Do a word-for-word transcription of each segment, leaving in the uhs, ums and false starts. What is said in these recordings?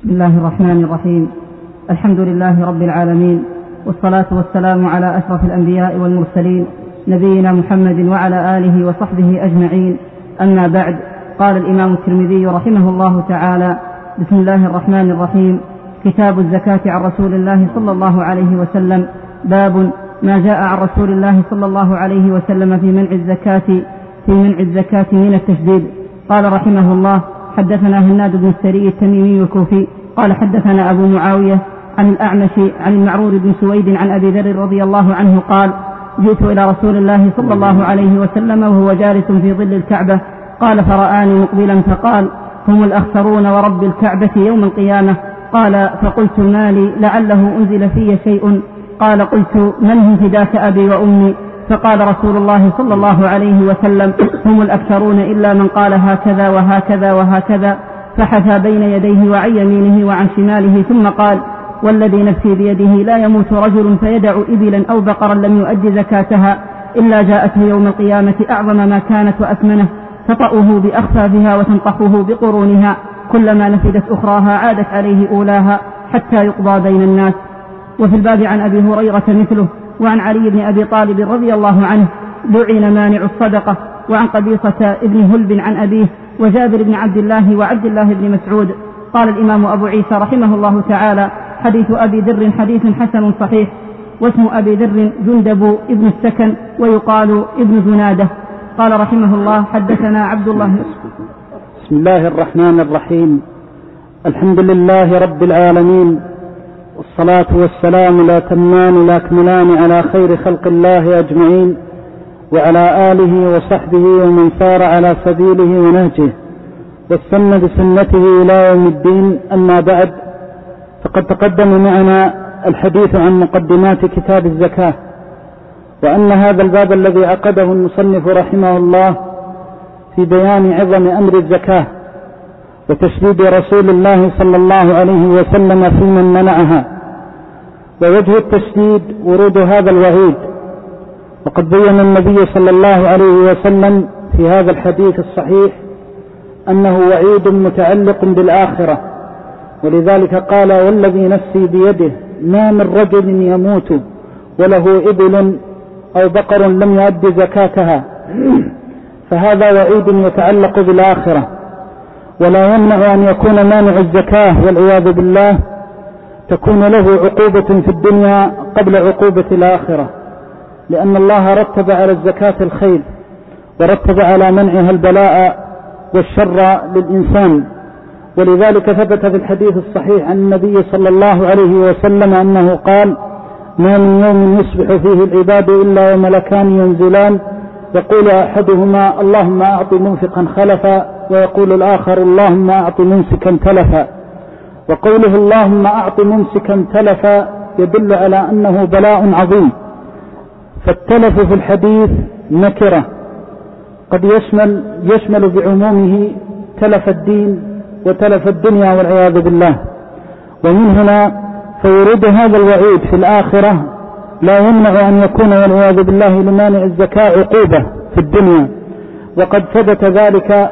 بسم الله الرحمن الرحيم. الحمد لله رب العالمين، والصلاة والسلام على أشرف الأنبياء والمرسلين نبينا محمد وعلى آله وصحبه أجمعين. أما بعد، قال الإمام الترمذي رحمه الله تعالى: بسم الله الرحمن الرحيم. كتاب الزكاة عن رسول الله صلى الله عليه وسلم. باب ما جاء عن رسول الله صلى الله عليه وسلم في منع الزكاة في منع الزكاة من التشديد. قال رحمه الله: حدثنا هناد بن السري التميمي الكوفي قال حدثنا أبو معاوية عن الأعمش عن المعرور بن سويد عن أبي ذر رضي الله عنه قال: جئت إلى رسول الله صلى الله عليه وسلم وهو جالس في ظل الكعبة، قال فرآني مقبلا فقال: هم الأخسرون ورب الكعبة يوم القيامة. قال: فقلت ما لي لعله أنزل في شيء. قال: قلت: من هم فداك أبي وأمي؟ فقال رسول الله صلى الله عليه وسلم: هم الأكثرون إلا من قال هكذا وهكذا وهكذا، فحثى بين يديه وعن يمينه وعن شماله، ثم قال: والذي نفسي بيده لا يموت رجل فيدع إبلا أو بقرا لم يؤد زكاتها إلا جاءته يوم القيامة أعظم ما كانت وأثمنه، تطأه بأخفافها وتنطحه بقرونها، كلما نفدت أخراها عادت عليه أولاها حتى يقضى بين الناس. وفي الباب عن أبي هريرة مثله، وعن علي بن أبي طالب رضي الله عنه: لعن مانع الصدقة. وعن قبيصة ابن هلب عن أبيه، وجابر بن عبد الله وعبد الله بن مسعود. قال الإمام أبو عيسى رحمه الله تعالى: حديث أبي ذر حديث حسن صحيح. واسم أبي ذر جندب ابن السكن، ويقال ابن جنادة. قال رحمه الله: حدثنا عبد الله. بسم الله الرحمن الرحيم. الحمد لله رب العالمين، والصلاة والسلام لا تمان لا كملان على خير خلق الله أجمعين، وعلى آله وصحبه ومن سار على سبيله ونهجه واستنى بسنته إلى يوم الدين. أما بعد، فقد تقدم معنا الحديث عن مقدمات كتاب الزكاة، وأن هذا الباب الذي عقده المصنف رحمه الله في بيان عظم أمر الزكاة وتشديد رسول الله صلى الله عليه وسلم في من منعها، ووجه التشديد ورود هذا الوعيد. وقد بين النبي صلى الله عليه وسلم في هذا الحديث الصحيح أنه وعيد متعلق بالآخرة، ولذلك قال: والذي نفسي بيده ما من رجل يموت وله إبل أو بقر لم يؤد زكاتها. فهذا وعيد يتعلق بالآخرة، ولا يمنع أن يكون مانع الزكاة والعياذ بالله تكون له عقوبة في الدنيا قبل عقوبة الآخرة، لأن الله رتب على الزكاة الخير، ورتب على منعها البلاء والشر للإنسان. ولذلك ثبت في الحديث الصحيح عن النبي صلى الله عليه وسلم أنه قال: ما من يوم يصبح فيه العباد إلا وملكان ينزلان، يقول أحدهما: اللهم أعط منفقا خلفا، ويقول الآخر: اللهم أعط ممسكا تلفا. وقوله اللهم أعط ممسكا تلفا يدل على أنه بلاء عظيم. فالتلف في الحديث نكرة قد يشمل, يشمل بعمومه تلف الدين وتلف الدنيا والعياذ بالله. ومن هنا فورود هذا الوعيد في الآخرة لا يمنع أن يكون والعياذ بالله لمانع الزكاة عقوبة في الدنيا، وقد ثبت ذلك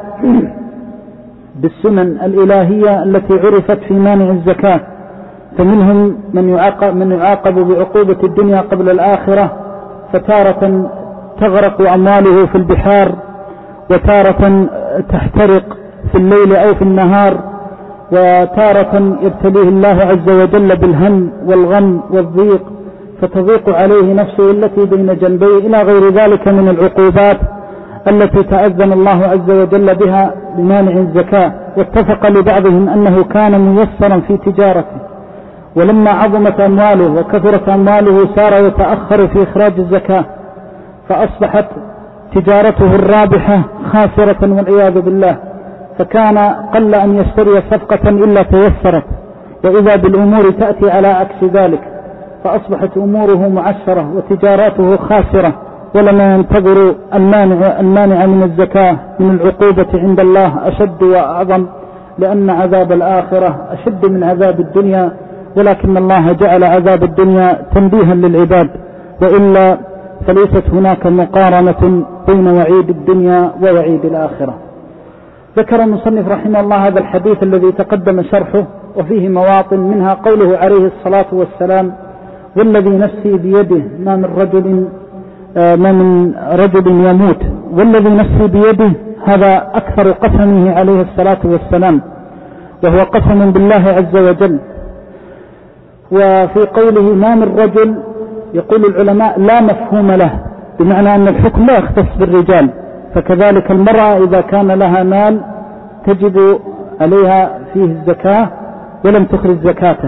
بالسنن الإلهية التي عرفت في مانع الزكاة. فمنهم من يعاقب, من يعاقب بعقوبة الدنيا قبل الآخرة، فتارة تغرق أمواله في البحار، وتارة تحترق في الليل أو في النهار، وتارة يبتليه الله عز وجل بالهم والغم والضيق فتضيق عليه نفسه التي بين جنبيه، إلى غير ذلك من العقوبات التي تأذن الله عز وجل بها بمانع الزكاة. واتفق لبعضهم أنه كان ميسرا في تجارته، ولما عظمت أمواله وكثرت أمواله صار يتأخر في إخراج الزكاة، فأصبحت تجارته الرابحة خاسرة والعياذ بالله، فكان قل أن يشتري صفقة إلا تيسرت، وإذا بالأمور تأتي على عكس ذلك، فأصبحت أموره معشرة وتجاراته خاسرة، ولما ينتظر المانع, المانع من الزكاة من العقوبة عند الله أشد وأعظم، لأن عذاب الآخرة أشد من عذاب الدنيا، ولكن الله جعل عذاب الدنيا تنبيها للعباد، وإلا فليست هناك مقارنة بين وعيد الدنيا ووعيد الآخرة. ذكر المصنف رحمه الله هذا الحديث الذي تقدم شرحه وفيه مواطن منها قوله عليه الصلاة والسلام: والذي نفسي بيده ما من رجل ما من رجل يموت، والذي نفسي بيده هذا أكثر قسمه عليه الصلاة والسلام، وهو قسم بالله عز وجل. وفي قوله ما من رجل يقول العلماء لا مفهوم له، بمعنى أن الحكم لا يختص بالرجال، فكذلك المرأة إذا كان لها مال تجب عليها فيه الزكاة ولم تخرج زكاته.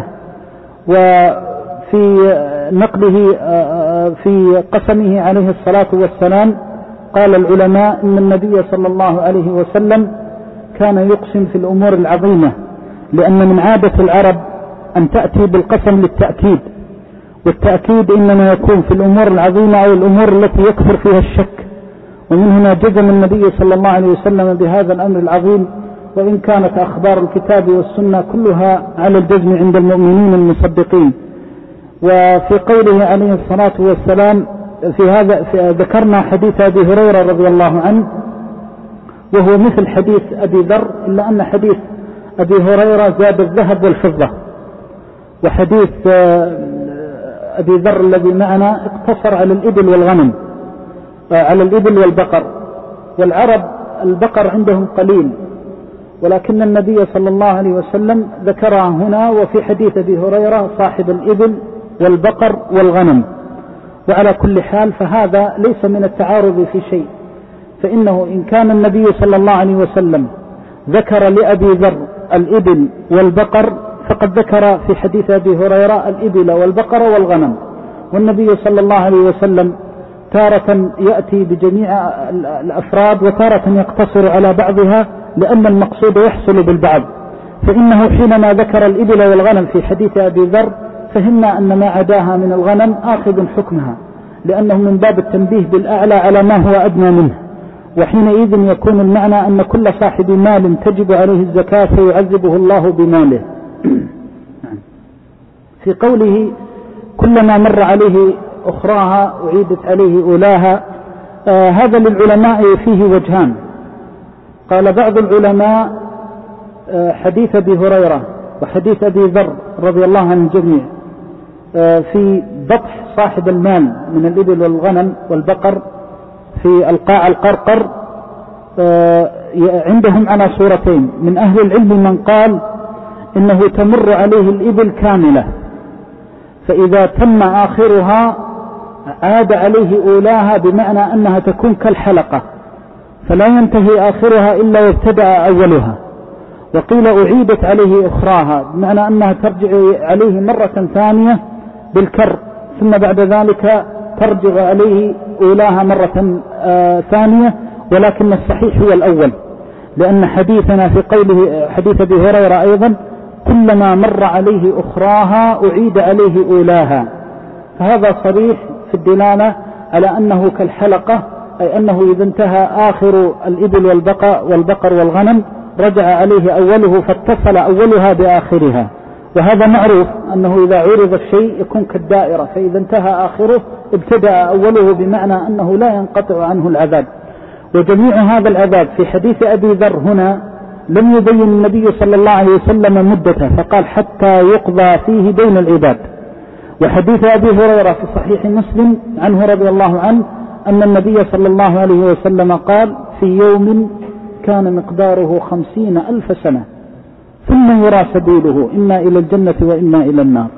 وفي نقله في قسمه عليه الصلاة والسلام قال العلماء إن النبي صلى الله عليه وسلم كان يقسم في الأمور العظيمة، لأن من عادة العرب أن تأتي بالقسم للتأكيد، والتأكيد إنما يكون في الأمور العظيمة أو الأمور التي يكثر فيها الشك، ومن هنا جزم النبي صلى الله عليه وسلم بهذا الأمر العظيم، وإن كانت أخبار الكتاب والسنة كلها على الجزم عند المؤمنين المصدقين. وفي قوله عليه الصلاة والسلام في هذا في ذكرنا حديث أبي هريرة رضي الله عنه، وهو مثل حديث أبي ذر، إلا أن حديث أبي هريرة زاد الذهب والفضة، وحديث أبي ذر الذي معنا اقتصر على الإبل والغنم، على الإبل والبقر. والعرب البقر عندهم قليل، ولكن النبي صلى الله عليه وسلم ذكرها هنا وفي حديث أبي هريرة صاحب الإبل والبقر والغنم. وعلى كل حال فهذا ليس من التعارض في شيء، فإنه إن كان النبي صلى الله عليه وسلم ذكر لأبي ذر الإبل والبقر فقد ذكر في حديث أبي هريرة الإبل والبقر والغنم. والنبي صلى الله عليه وسلم تارة يأتي بجميع الأفراد وتارة يقتصر على بعضها، لأن المقصود يحصل بالبعض. فإنه حينما ذكر الإبل والغنم في حديث أبي ذر فهمنا أن ما عداها من الغنم آخذ حكمها، لأنه من باب التنبيه بالأعلى على ما هو أدنى منه، وحينئذ يكون المعنى أن كل صاحب مال تجب عليه الزكاة فيعذبه الله بماله. في قوله كلما مر عليه أخراها أعيدت عليه أولاها، آه هذا للعلماء فيه وجهان. قال بعض العلماء آه حديث أبي هريرة وحديث أبي ذر رضي الله عن الجميع آه في بطح صاحب المال من الإبل والغنم والبقر في القاع القرقر آه عندهم على صورتين. من أهل العلم من قال إنه تمر عليه الإبل كاملة، فإذا تم آخرها عاد عليه أولاها، بمعنى أنها تكون كالحلقة فلا ينتهي آخرها إلا وابتدأ أولها. وقيل أعيدت عليه أخراها، بمعنى أنها ترجع عليه مرة ثانية بالكر، ثم بعد ذلك ترجع عليه أولاها مرة آه ثانية، ولكن الصحيح هو الأول، لأن حديثنا في قوله حديث أبي هريرة أيضا كلما مر عليه أخراها أعيد عليه أولاها، فهذا صريح في الدلالة على أنه كالحلقة، أي أنه إذا انتهى آخر الإبل والبقر والبقر والغنم رجع عليه أوله فاتصل أولها بآخرها. وهذا معروف أنه إذا عرض الشيء يكون كالدائرة، فإذا انتهى آخره ابتدأ أوله، بمعنى أنه لا ينقطع عنه العذاب. وجميع هذا العذاب في حديث أبي ذر هنا لم يبين النبي صلى الله عليه وسلم مدته، فقال حتى يقضى فيه بين العباد. وحديث أبي هريرة في صحيح مسلم عنه رضي الله عنه أن النبي صلى الله عليه وسلم قال في يوم كان مقداره خمسين ألف سنة ثم يرى سبيله إما إلى الجنة وإما إلى النار.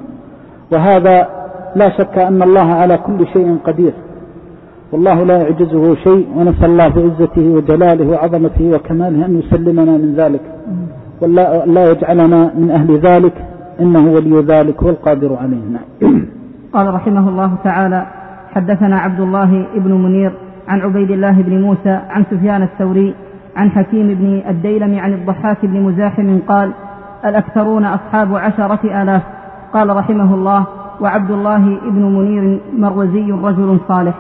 وهذا لا شك أن الله على كل شيء قدير، والله لا يعجزه شيء، ونسأل الله بعزته وجلاله وعظمته وكماله أن يسلمنا من ذلك، ولا لا يجعلنا من أهل ذلك، إنه ولي ذلك والقادر عليه. قال رحمه الله تعالى: حدثنا عبد الله بن منير عن عبيد الله بن موسى عن سفيان الثوري عن حكيم بن الديلم عن الضحاك بن مزاحم قال: الأكثرون أصحاب عشرة آلاف. قال رحمه الله: وعبد الله بن منير مروزي رجل صالح.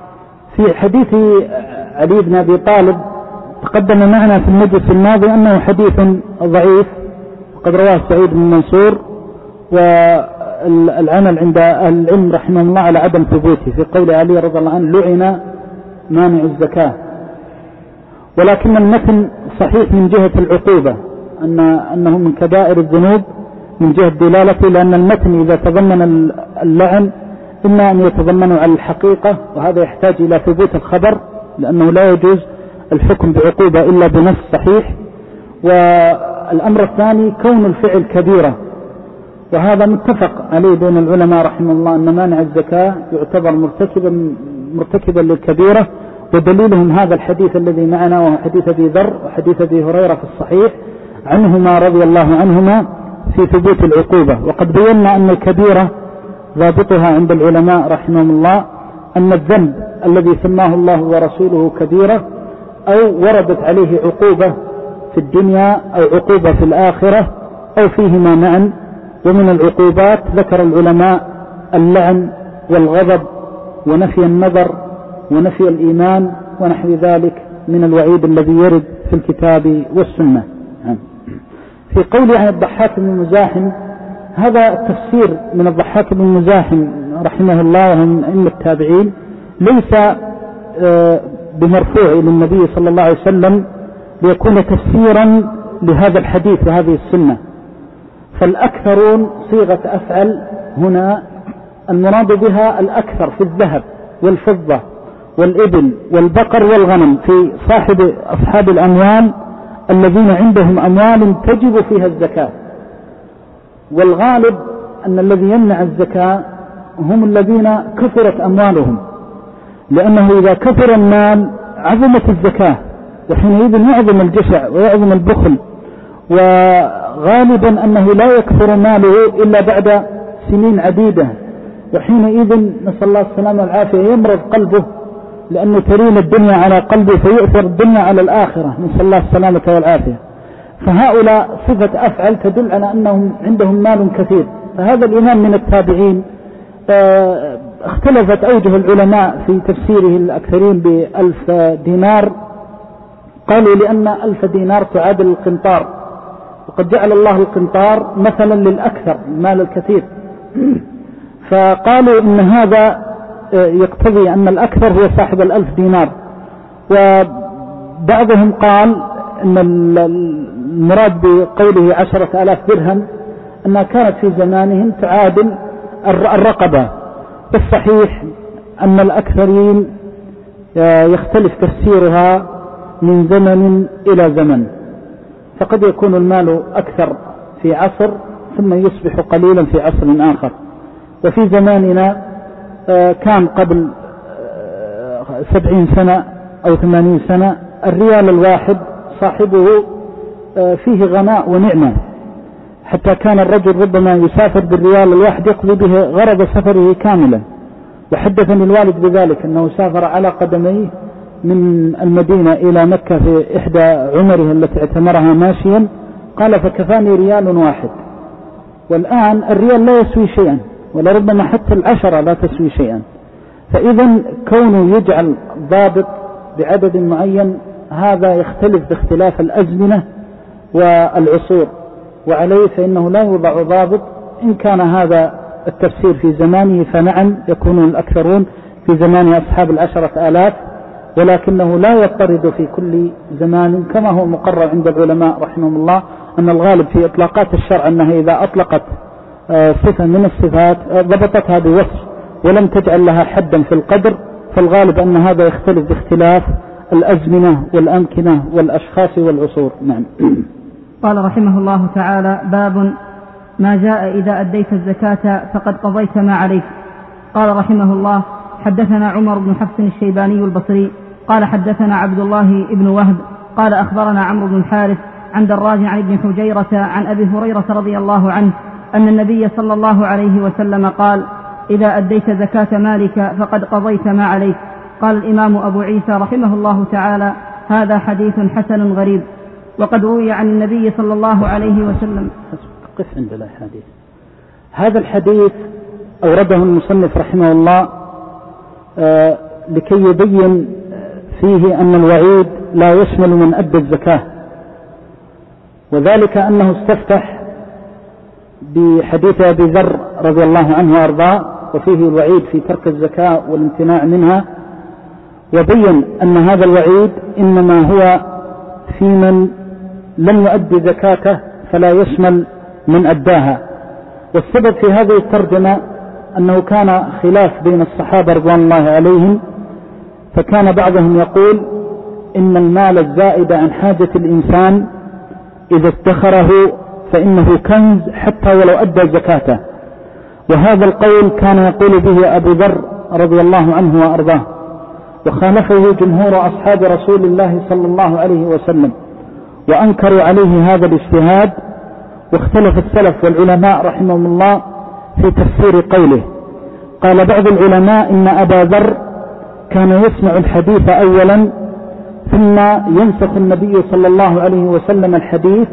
في حديث علي بن أبي طالب تقدم معنا في المجلس الماضي أنه حديث ضعيف، وقد رواه سعيد بن منصور، والعمل عند أهل العلم رحمه الله على عدم ثبوته، في قول علي رضي الله عنه: لعن مانع الزكاة. ولكن المتن صحيح من جهة العقوبة، أن أنه من كبائر الذنوب من جهة دلالته، لأن المتن إذا تضمن اللعن إما أن يتضمنه على الحقيقة، وهذا يحتاج إلى ثبوت الخبر، لأنه لا يجوز الحكم بعقوبة إلا بنص صحيح. والأمر الثاني كون الفعل كبيرة، وهذا متفق عليه بين العلماء رحمه الله أن مانع الزكاة يعتبر مرتكبا مرتكبا للكبيرة، ودليلهم هذا الحديث الذي معنا، وهو حديث أبي ذر وحديث أبي هريرة في الصحيح عنهما رضي الله عنهما في ثبوت العقوبة. وقد بينا أن الكبيرة ضابطها عند العلماء رحمهم الله أن الذنب الذي سماه الله ورسوله كبيرة أو وردت عليه عقوبة في الدنيا أو عقوبة في الآخرة أو فيهما معا. ومن العقوبات ذكر العلماء اللعن والغضب ونفي النظر ونفي الإيمان ونحو ذلك من الوعيد الذي يرد في الكتاب والسنة. في قوله عن الضحاك بن مزاحم، هذا التفسير من الضحاك بن مزاحم رحمه الله وهم أئمة التابعين ليس بمرفوع إلى النبي صلى الله عليه وسلم ليكون تفسيرا لهذا الحديث وهذه السنة، فالأكثرون صيغة أفعل هنا المراد بها الأكثر في الذهب والفضة والإبل والبقر والغنم، في صاحب أصحاب الأموال الذين عندهم أموال تجب فيها الزكاة. والغالب أن الذي يمنع الزكاة هم الذين كثرت أموالهم، لأنه إذا كثر المال عظمت الزكاة، وحينئذ يعظم الجشع ويعظم البخل، وغالبا أنه لا يكثر ماله إلا بعد سنين عديدة، وحينئذ نسأل الله السلامة والعافية يمرض قلبه لأنه ترين الدنيا على قلبه فيؤثر الدنيا على الآخرة، نسأل الله السلامة والعافية. فهؤلاء صفة أفعل تدل على أنهم عندهم مال كثير. فهذا الإمام من التابعين اختلفت أوجه العلماء في تفسيره الأكثرين بألف دينار، قالوا لأن ألف دينار تعادل القنطار، وقد جعل الله القنطار مثلا للأكثر المال الكثير، فقالوا إن هذا يقتضي أن الأكثر هو صاحب الألف دينار. وبعضهم قال أن المراد بقوله عشرة آلاف درهم أنها كانت في زمانهم تعادل الرقبة. والصحيح أن الأكثرين يختلف تفسيرها من زمن إلى زمن، فقد يكون المال أكثر في عصر ثم يصبح قليلا في عصر آخر. وفي زماننا كان قبل سبعين سنة أو ثمانين سنة الريال الواحد صاحبه فيه غناء ونعمة، حتى كان الرجل ربما يسافر بالريال الواحد يقضي به غرض سفره كاملا. وحدثني الوالد بذلك أنه سافر على قدميه من المدينة إلى مكة في إحدى عمره التي اعتمرها ماشيا، قال فكفاني ريال واحد. والآن الريال لا يسوي شيئا، ولربما حتى العشرة لا تسوي شيئا. فإذا كونه يجعل ضابط بعدد معين هذا يختلف باختلاف الأزمنة والعصور، وعليه فإنه لا يوضع ضابط. إن كان هذا التفسير في زمانه فنعم يكون الأكثرون في زمان أصحاب العشرة آلاف، ولكنه لا يضطرد في كل زمان، كما هو مقرر عند العلماء رحمهم الله أن الغالب في إطلاقات الشرع أنها إذا أطلقت صفة من الصفات ضبطتها بوصف ولم تجعل لها حدا في القدر، فالغالب أن هذا يختلف باختلاف الأزمنة والأمكنة والأشخاص والعصور. نعم. قال رحمه الله تعالى: باب ما جاء إذا أديت الزكاة فقد قضيت ما عليك. قال رحمه الله: حدثنا عمر بن حفص الشيباني البصري قال حدثنا عبد الله بن وهب قال أخبرنا عمرو بن الحارث عن دراج عن ابن حجيرة عن أبي هريرة رضي الله عنه أن النبي صلى الله عليه وسلم قال: إذا أديت زكاة مالك فقد قضيت ما عليك. قال الإمام أبو عيسى رحمه الله تعالى: هذا حديث حسن غريب. وقد روي عن النبي صلى الله عليه وسلم. قف عند الحديث. هذا الحديث أورده المصنف رحمه الله آه لكي يبين فيه أن الوعيد لا يشمل من أدى الزكاة، وذلك أنه استفتح بحديث أبي ذر رضي الله عنه وأرضاه وفيه الوعيد في ترك الزكاة والامتناع منها، وبين أن هذا الوعيد إنما هو في من لم يؤدي زكاته فلا يشمل من أداها. والسبب في هذه الترجمة أنه كان خلاف بين الصحابة رضوان الله عليهم، فكان بعضهم يقول إن المال الزائد عن حاجة الإنسان إذا ادخره فإنه كنز حتى ولو أدى زكاته، وهذا القول كان يقول به أبو ذر رضي الله عنه وأرضاه، وخالفه جمهور أصحاب رسول الله صلى الله عليه وسلم، وأنكروا عليه هذا الاجتهاد. واختلف السلف والعلماء رحمهم الله في تفسير قوله. قال بعض العلماء إن أبا ذر كان يسمع الحديث أولا ثم ينسخ النبي صلى الله عليه وسلم الحديث،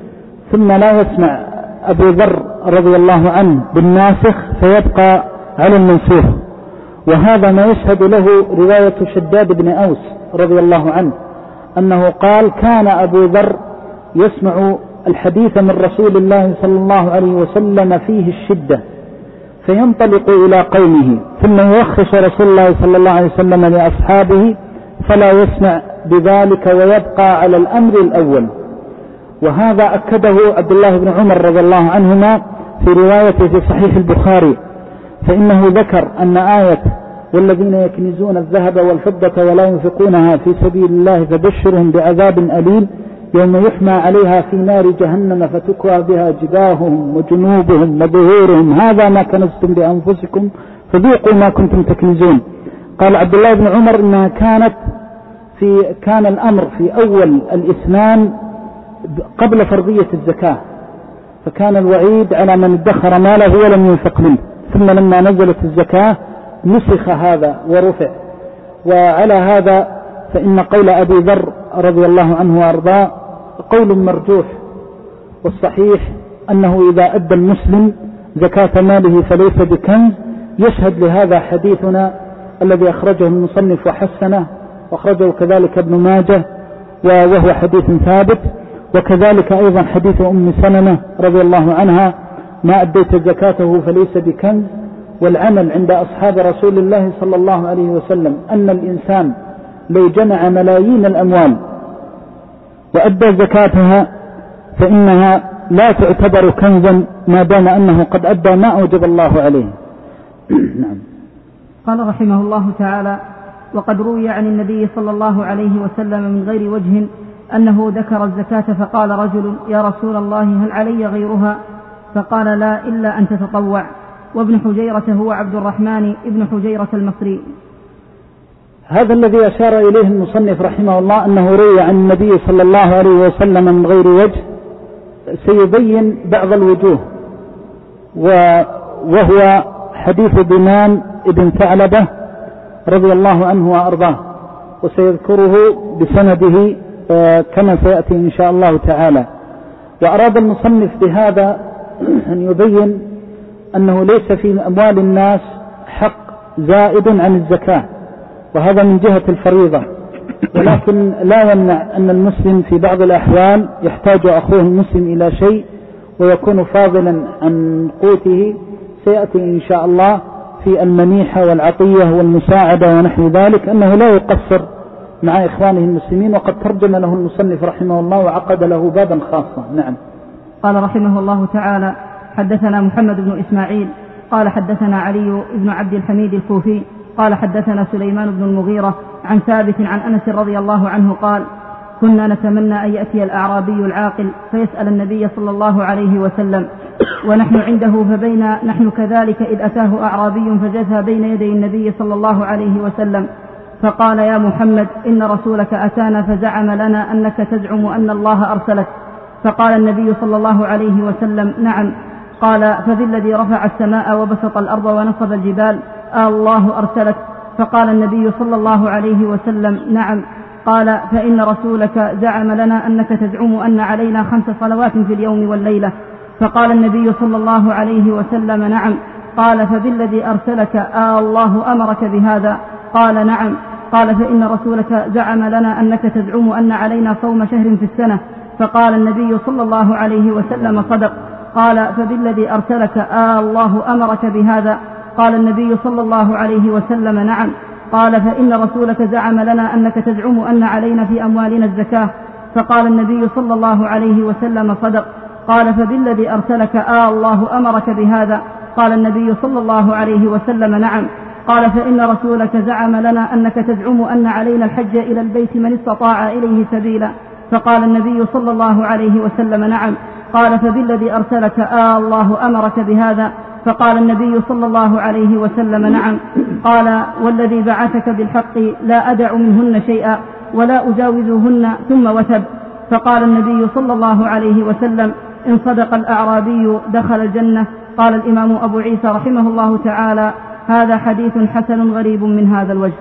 ثم لا يسمع أبو ذر رضي الله عنه بالناسخ فيبقى على المنسوخ. وهذا ما يشهد له رواية شداد بن أوس رضي الله عنه أنه قال كان أبو ذر يسمع الحديث من رسول الله صلى الله عليه وسلم فيه الشدة فينطلق إلى قومه ثم يوخص رسول الله صلى الله عليه وسلم لأصحابه فلا يسمع بذلك ويبقى على الأمر الأول. وهذا أكده عبد الله بن عمر رضي الله عنهما في روايته في صحيح البخاري، فإنه ذكر أن آية والذين يكنزون الذهب والفضة ولا ينفقونها في سبيل الله فبشرهم بعذاب أليم يوم يحمى عليها في نار جهنم فتكوى بها جباههم وجنوبهم وظهورهم هذا ما كنزتم بأنفسكم فذوقوا ما كنتم تكنزون. قال عبد الله بن عمر إنها كانت في كان الأمر في أول الإسلام قبل فرضية الزكاة، فكان الوعيد على من ادخر ماله ولم ينفق منه، ثم لما نزلت الزكاة نسخ هذا ورفع. وعلى هذا فإن قول أبي ذر رضي الله عنه وأرضاه قول مرجوح، والصحيح أنه إذا أدى المسلم زكاة ماله فليس بكنز. يشهد لهذا حديثنا الذي أخرجه المصنف وحسنه، وأخرجه كذلك ابن ماجه وهو حديث ثابت، وكذلك أيضا حديث أم سلمة رضي الله عنها ما أديت زكاته فليس بكنز. والعمل عند أصحاب رسول الله صلى الله عليه وسلم أن الإنسان لو جمع ملايين الأموال وأدى زكاتها فإنها لا تعتبر كنزا ما دام أنه قد أدى ما أوجب الله عليه. نعم. قال رحمه الله تعالى: وقد روي عن النبي صلى الله عليه وسلم من غير وجه أنه ذكر الزكاة فقال رجل: يا رسول الله هل علي غيرها؟ فقال: لا إلا أن تتطوع. وابن حجيرة هو عبد الرحمن ابن حجيرة المصري. هذا الذي أشار إليه المصنف رحمه الله أنه روي عن النبي صلى الله عليه وسلم من غير وجه سيبين بعض الوجوه، وهو حديث بنان ابن ثعلبة رضي الله عنه وأرضاه، وسيذكره بسنده كما سيأتي إن شاء الله تعالى. وأراد المصنف بهذا أن يبين أنه ليس في أموال الناس حق زائد عن الزكاة، وهذا من جهة الفريضة، ولكن لا يمنع أن المسلم في بعض الأحوال يحتاج أخوه المسلم إلى شيء ويكون فاضلا عن قوته، سيأتي إن شاء الله في المنيحة والعطية والمساعدة ونحو ذلك أنه لا يقصر مع إخوانه المسلمين، وقد ترجم له المصنف رحمه الله وعقد له بابا خاصا. نعم. قال رحمه الله تعالى: حدثنا محمد بن إسماعيل قال حدثنا علي بن عبد الحميد الكوفي قال حدثنا سليمان بن المغيرة عن ثابت عن أنس رضي الله عنه قال: كنا نتمنى أن يأتي الأعرابي العاقل فيسأل النبي صلى الله عليه وسلم ونحن عنده، فبين نحن كذلك إذ أتاه أعرابي فجثى بين يدي النبي صلى الله عليه وسلم فقال: يا محمد إن رسولك أتانا فزعم لنا أنك تزعم أن الله أرسلك. فقال النبي صلى الله عليه وسلم: نعم. قال: فبالذي رفع السماء وبسط الأرض ونصب الجبال آه الله أرسلك؟ فقال النبي صلى الله عليه وسلم: نعم. قال: فإن رسولك زعم لنا أنك تزعم أن علينا خمس صلوات في اليوم والليلة. فقال النبي صلى الله عليه وسلم: نعم. قال: فبالذي أرسلك آه الله أمرك بهذا؟ قال: نعم. قال: فإن رسولك زعم لنا أنك تزعم أن علينا صوم شهر في السنة. فقال النبي صلى الله عليه وسلم: صدق. قال: فبالذي أرسلك آه الله أمرك بهذا؟ قال النبي صلى الله عليه وسلم: نعم. قال: فإن رسولك زعم لنا أنك تزعم أن علينا في أموالنا الزكاة. فقال النبي صلى الله عليه وسلم: صدق. قال فبالذي أرسلك آه الله أمرك بهذا؟ قال النبي صلى الله عليه وسلم نعم. قال فإن رسولك زعم لنا أنك تزعم أن علينا الحج إلى البيت من استطاع إليه سبيلا. فقال النبي صلى الله عليه وسلم نعم. قال فبالذي أرسلك آه الله أمرك بهذا؟ فقال النبي صلى الله عليه وسلم نعم. قال والذي بعثك بالحق لا أدع منهن شيئا ولا أجاوزهن ثم وثب. فقال النبي صلى الله عليه وسلم إن صدق الأعرابي دخل الجنة. قال الإمام أبو عيسى رحمه الله تعالى هذا حديث حسن غريب من هذا الوجه.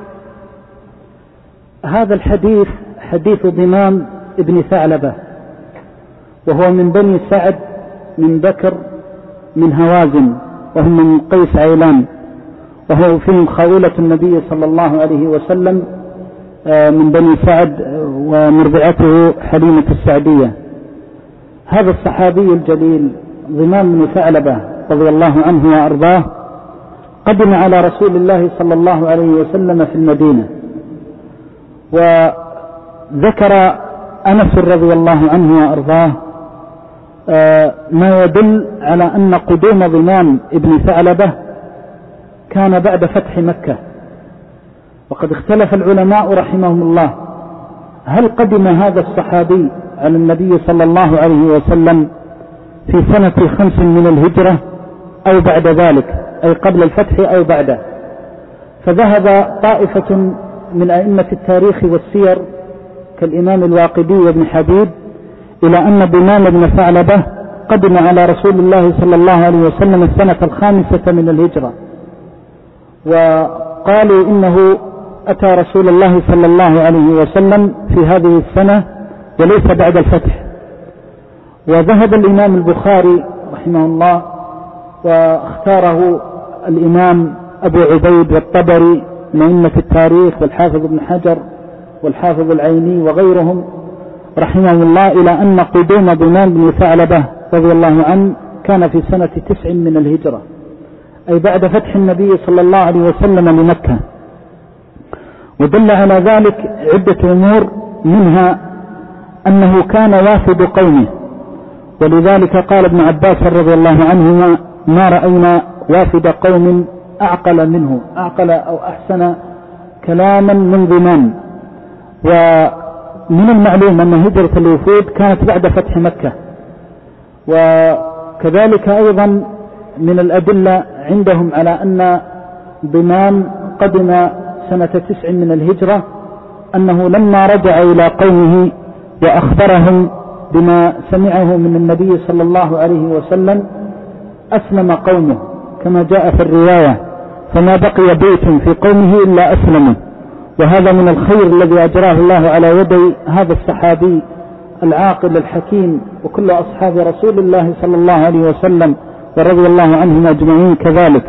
هذا الحديث حديث ضمام ابن ثعلبة، وهو من بني سعد من بكر من هوازن، وهم من قيس عيلان، وهو فيهم خاولة النبي صلى الله عليه وسلم من بني سعد ومرضعته حليمة السعدية. هذا الصحابي الجليل ضمام بن ثعلبة رضي الله عنه وأرضاه قدم على رسول الله صلى الله عليه وسلم في المدينة، وذكر أنس رضي الله عنه وأرضاه ما يدل على أن قدوم ضمام ابن ثعلبة كان بعد فتح مكة. وقد اختلف العلماء رحمهم الله هل قدم هذا الصحابي على النبي صلى الله عليه وسلم في سنة خمس من الهجرة أو بعد ذلك، أي قبل الفتح أو بعده. فذهب طائفة من أئمة التاريخ والسير كالإمام الواقدي وابن حبيب إلى أن ضمام بن ثعلبة قدم على رسول الله صلى الله عليه وسلم السنة الخامسة من الهجرة، وقالوا إنه أتى رسول الله صلى الله عليه وسلم في هذه السنة وليس بعد الفتح. وذهب الإمام البخاري رحمه الله واختاره الإمام أبو عبيد والطبري من أئمة التاريخ والحافظ ابن حجر والحافظ العيني وغيرهم رحمه الله إلى أن قدوم ضمام بن ثعلبة رضي الله عنه كان في سنة تسع من الهجرة، أي بعد فتح النبي صلى الله عليه وسلم لمكة. ودل على ذلك عدة أمور، منها أنه كان وافد قومه، ولذلك قال ابن عباس رضي الله عنهما ما رأينا وافد قوم أعقل منه، أعقل أو أحسن كلاما من ضمام. ومن المعلوم أن هجرة الوفود كانت بعد فتح مكة. وكذلك أيضا من الأدلة عندهم على أن ضمام قدم سنة تسع من الهجرة أنه لما رجع إلى قومه وأخبرهم بما سمعه من النبي صلى الله عليه وسلم أسلم قومه كما جاء في الرواية، فما بقي بيت في قومه إلا أسلموا. وهذا من الخير الذي أجراه الله على يدي هذا الصحابي العاقل الحكيم، وكل أصحاب رسول الله صلى الله عليه وسلم ورضي الله عنهم أجمعين كذلك.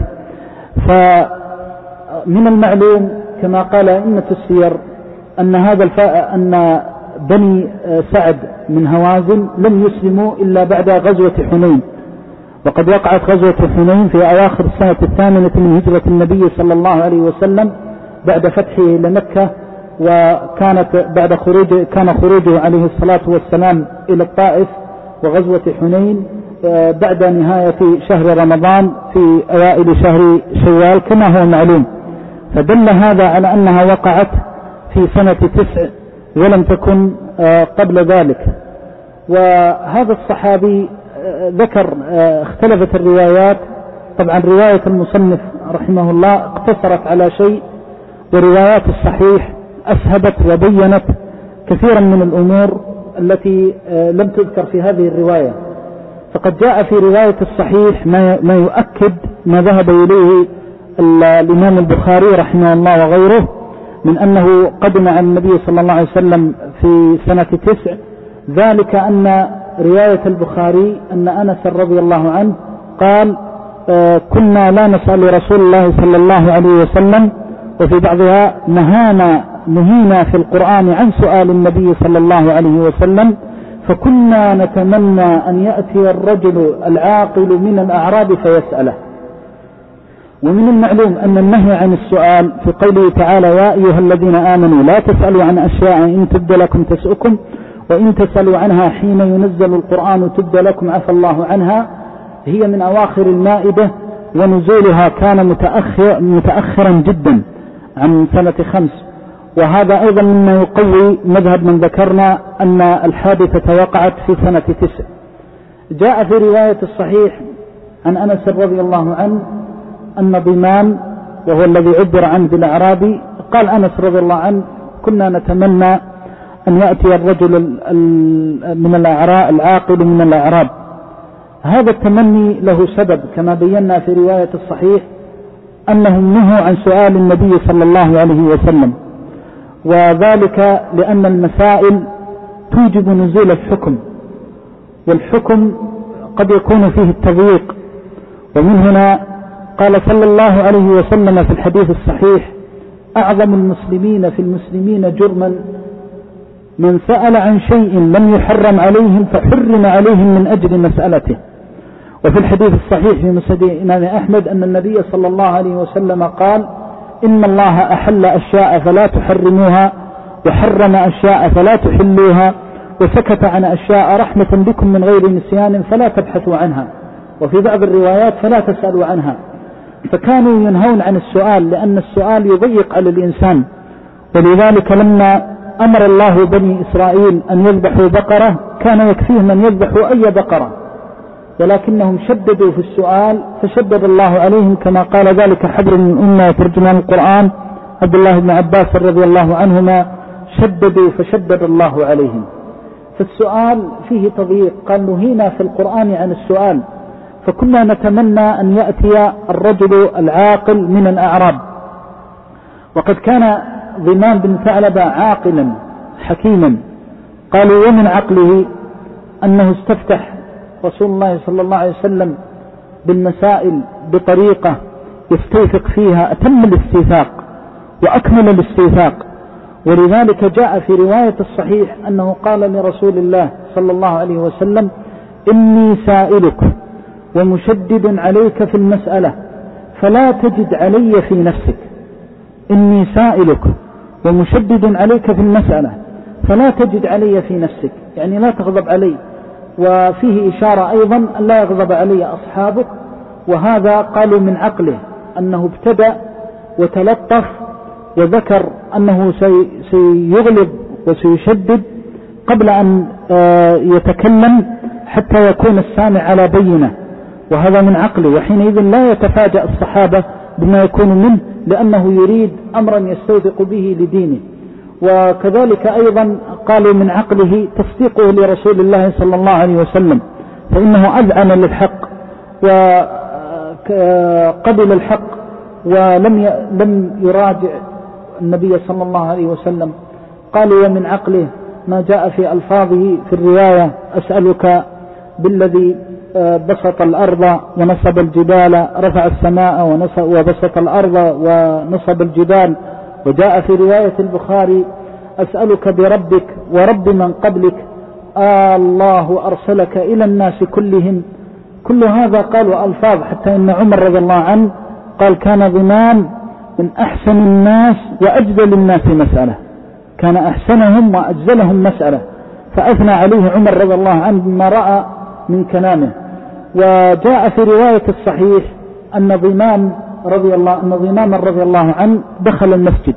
فمن المعلوم كما قال أئمة السير أن هذا الفاء أن بني سعد من هوازن لم يسلموا إلا بعد غزوة حنين، وقد وقعت غزوة حنين في أواخر السنة الثامنة من هجرة النبي صلى الله عليه وسلم بعد فتحه لمكة، وكانت بعد خروج كان خروجه عليه الصلاة والسلام إلى الطائف، وغزوة حنين بعد نهاية شهر رمضان في أوائل شهر شوال كما هو معلوم. فدل هذا على أنها وقعت في سنة تسع ولم تكن قبل ذلك. وهذا الصحابي ذكر اختلفت الروايات، طبعا رواية المصنف رحمه الله اقتصرت على شيء، وروايات الصحيح أسهبت وبينت كثيرا من الأمور التي لم تذكر في هذه الرواية. فقد جاء في رواية الصحيح ما يؤكد ما ذهب إليه الإمام البخاري رحمه الله وغيره من أنه قدم على النبي صلى الله عليه وسلم في سنة تسع. ذلك أن رواية البخاري أن أنس رضي الله عنه قال كنا لا نسأل رسول الله صلى الله عليه وسلم، وفي بعضها نهانا نهينا في القرآن عن سؤال النبي صلى الله عليه وسلم، فكنا نتمنى أن يأتي الرجل العاقل من الأعراب فيسأله. ومن المعلوم أن النهي عن السؤال في قوله تعالى يا أيها الذين آمنوا لا تسألوا عن أشياء إن تبد لكم تسؤكم، وإن تسألوا عنها حين ينزل القرآن تبدى لكم عفى الله عنها، هي من أواخر المائدة، ونزولها كان متأخر متأخرا جدا عن سنة خمس، وهذا أيضا مما يقوي مذهب من ذكرنا أن الحادثة وقعت في سنة تسع. جاء في رواية الصحيح عن أنس رضي الله عنه أن ضمان، وهو الذي عبر عنه بالأعرابي، قال أنس رضي الله عنه: كنا نتمنى أن يأتي الرجل من الأعراب العاقل من الأعراب. هذا التمني له سبب كما بينا في رواية الصحيح، أنهم نهوا عن سؤال النبي صلى الله عليه وسلم، وذلك لأن المسائل توجب نزول الحكم، والحكم قد يكون فيه التضييق. ومن هنا قال صلى الله عليه وسلم في الحديث الصحيح: أعظم المسلمين في المسلمين جرما من سأل عن شيء لم يحرم عليهم فحرم عليهم من أجل مسألته. وفي الحديث الصحيح في مسند الإمام أحمد أن النبي صلى الله عليه وسلم قال: إن الله أحل أشياء فلا تحرموها، وحرم أشياء فلا تحلوها، وسكت عن أشياء رحمة بكم من غير نسيان فلا تبحثوا عنها، وفي بعض الروايات فلا تسألوا عنها. فكانوا ينهون عن السؤال لأن السؤال يضيق على الإنسان، ولذلك لما أمر الله بني إسرائيل أن يذبحوا بقرة كان يكفيهم أن يذبحوا أي بقرة، ولكنهم شددوا في السؤال فشدد الله عليهم، كما قال ذلك حبر من أمة ترجمان القرآن عبد الله بن عباس رضي الله عنهما: شددوا فشدد الله عليهم. فالسؤال فيه تضييق، قال: نهينا في القرآن عن السؤال، فكنا نتمنى أن يأتي الرجل العاقل من الأعراب. وقد كان ضمان بن ثعلبة عاقلا حكيما، قالوا: ومن عقله أنه استفتح رسول الله صلى الله عليه وسلم بالمسائل بطريقة يستيثق فيها أتم الاستيثاق وأكمل الاستيثاق. ولذلك جاء في رواية الصحيح أنه قال لرسول الله صلى الله عليه وسلم: إني سائلك ومشدد عليك في المسألة فلا تجد علي في نفسك. إني سائلك ومشدد عليك في المسألة فلا تجد علي في نفسك، يعني لا تغضب علي. وفيه إشارة أيضا أن لا يغضب علي أصحابك، وهذا قالوا من عقله أنه ابتدأ وتلطف وذكر أنه سيغلب وسيشدد قبل أن يتكلم حتى يكون السامع على بينه، وهذا من عقله. وحينئذ لا يتفاجأ الصحابة بما يكون منه، لأنه يريد أمرا يستوثق به لدينه. وكذلك أيضا قالوا من عقله تصديقه لرسول الله صلى الله عليه وسلم، فإنه أذعن للحق وقبل الحق ولم لم يراجع النبي صلى الله عليه وسلم. قالوا: ومن عقله ما جاء في ألفاظه في الرواية: أسألك بالذي بسط الأرض ونصب الجبال، رفع السماء وبسط الأرض ونصب الجبال. وجاء في رواية البخاري: أسألك بربك ورب من قبلك، آه الله أرسلك إلى الناس كلهم. كل هذا قالوا ألفاظ، حتى إن عمر رضي الله عنه قال: كان ضمان من أحسن الناس وأجزل الناس مسألة، كان أحسنهم وأجزلهم مسألة، فأثنى عليه عمر رضي الله عنه بما رأى من كلامه. وجاء في رواية الصحيح أن ضمان رضي الله أن ضمان رضي الله عنه دخل المسجد،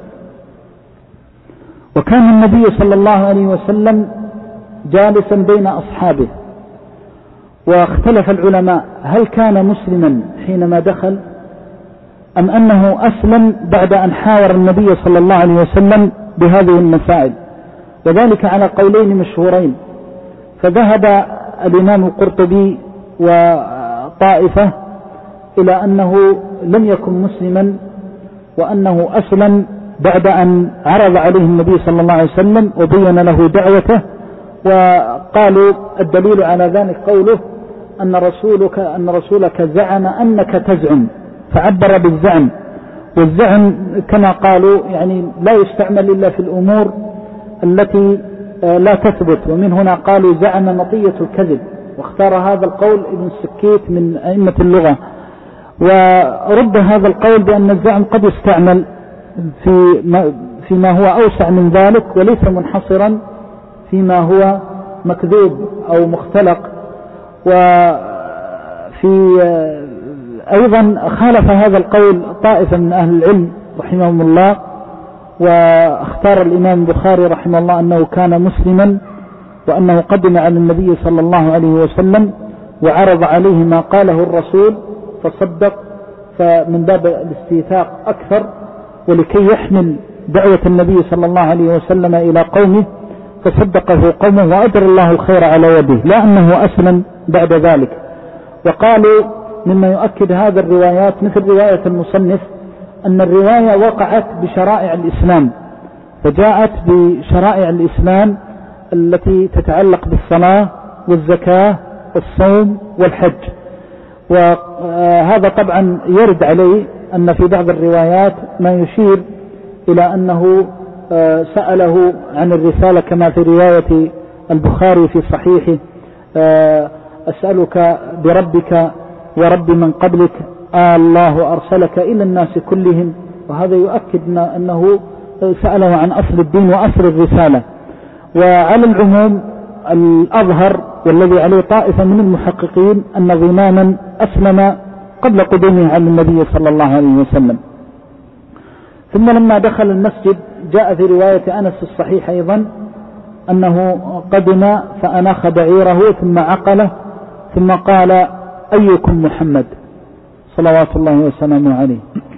وكان النبي صلى الله عليه وسلم جالسا بين أصحابه، واختلف العلماء هل كان مسلما حينما دخل أم أنه أسلم بعد أن حاور النبي صلى الله عليه وسلم بهذه المسائل، وذلك على قولين مشهورين. فذهب الإمام القرطبي وطائفة إلى أنه لم يكن مسلما، وأنه أسلم بعد أن عرض عليه النبي صلى الله عليه وسلم وبين له دعوته. وقالوا الدليل على ذلك قوله أن رسولك, أن رسولك زعم أنك تزعم، فعبر بالزعم. والزعم كما قالوا يعني لا يستعمل إلا في الأمور التي لا تثبت، ومن هنا قالوا زعم مطية الكذب، واختار هذا القول ابن السكيت من أئمة اللغة. ورد هذا القول بأن الزعم قد يستعمل في ما, فيما هو أوسع من ذلك، وليس منحصرا فيما هو مكذوب أو مختلق. وفي أيضا خالف هذا القول طائفة من أهل العلم رحمهم الله، واختار الإمام البخاري رحمه الله أنه كان مسلما، وأنه قدم على النبي صلى الله عليه وسلم وعرض عليه ما قاله الرسول فصدق، فمن باب الاستيثاق أكثر، ولكي يحمل دعوة النبي صلى الله عليه وسلم إلى قومه فصدقه قومه وأجر الله الخير على يده، لا أنه أسلم بعد ذلك. وقالوا مما يؤكد هذا الروايات مثل رواية المصنف أن الرواية وقعت بشرائع الإسلام، فجاءت بشرائع الإسلام التي تتعلق بالصلاة والزكاة والصوم والحج. وهذا طبعا يرد عليه أن في بعض الروايات ما يشير إلى أنه سأله عن الرسالة، كما في رواية البخاري في صحيحه: أسألك بربك ورب من قبلك آه الله أرسلك إلى الناس كلهم. وهذا يؤكد أنه سأله عن أصل الدين وأصل الرسالة. وعلى العموم الأظهر والذي عليه طائفة من المحققين أن ضماما أسلم قبل قدومه على النبي صلى الله عليه وسلم. ثم لما دخل المسجد جاء في رواية أنس الصحيح أيضا أنه قدم فأناخ بعيره ثم عقله ثم قال: أيكم محمد صلوات الله وسلامه عليه.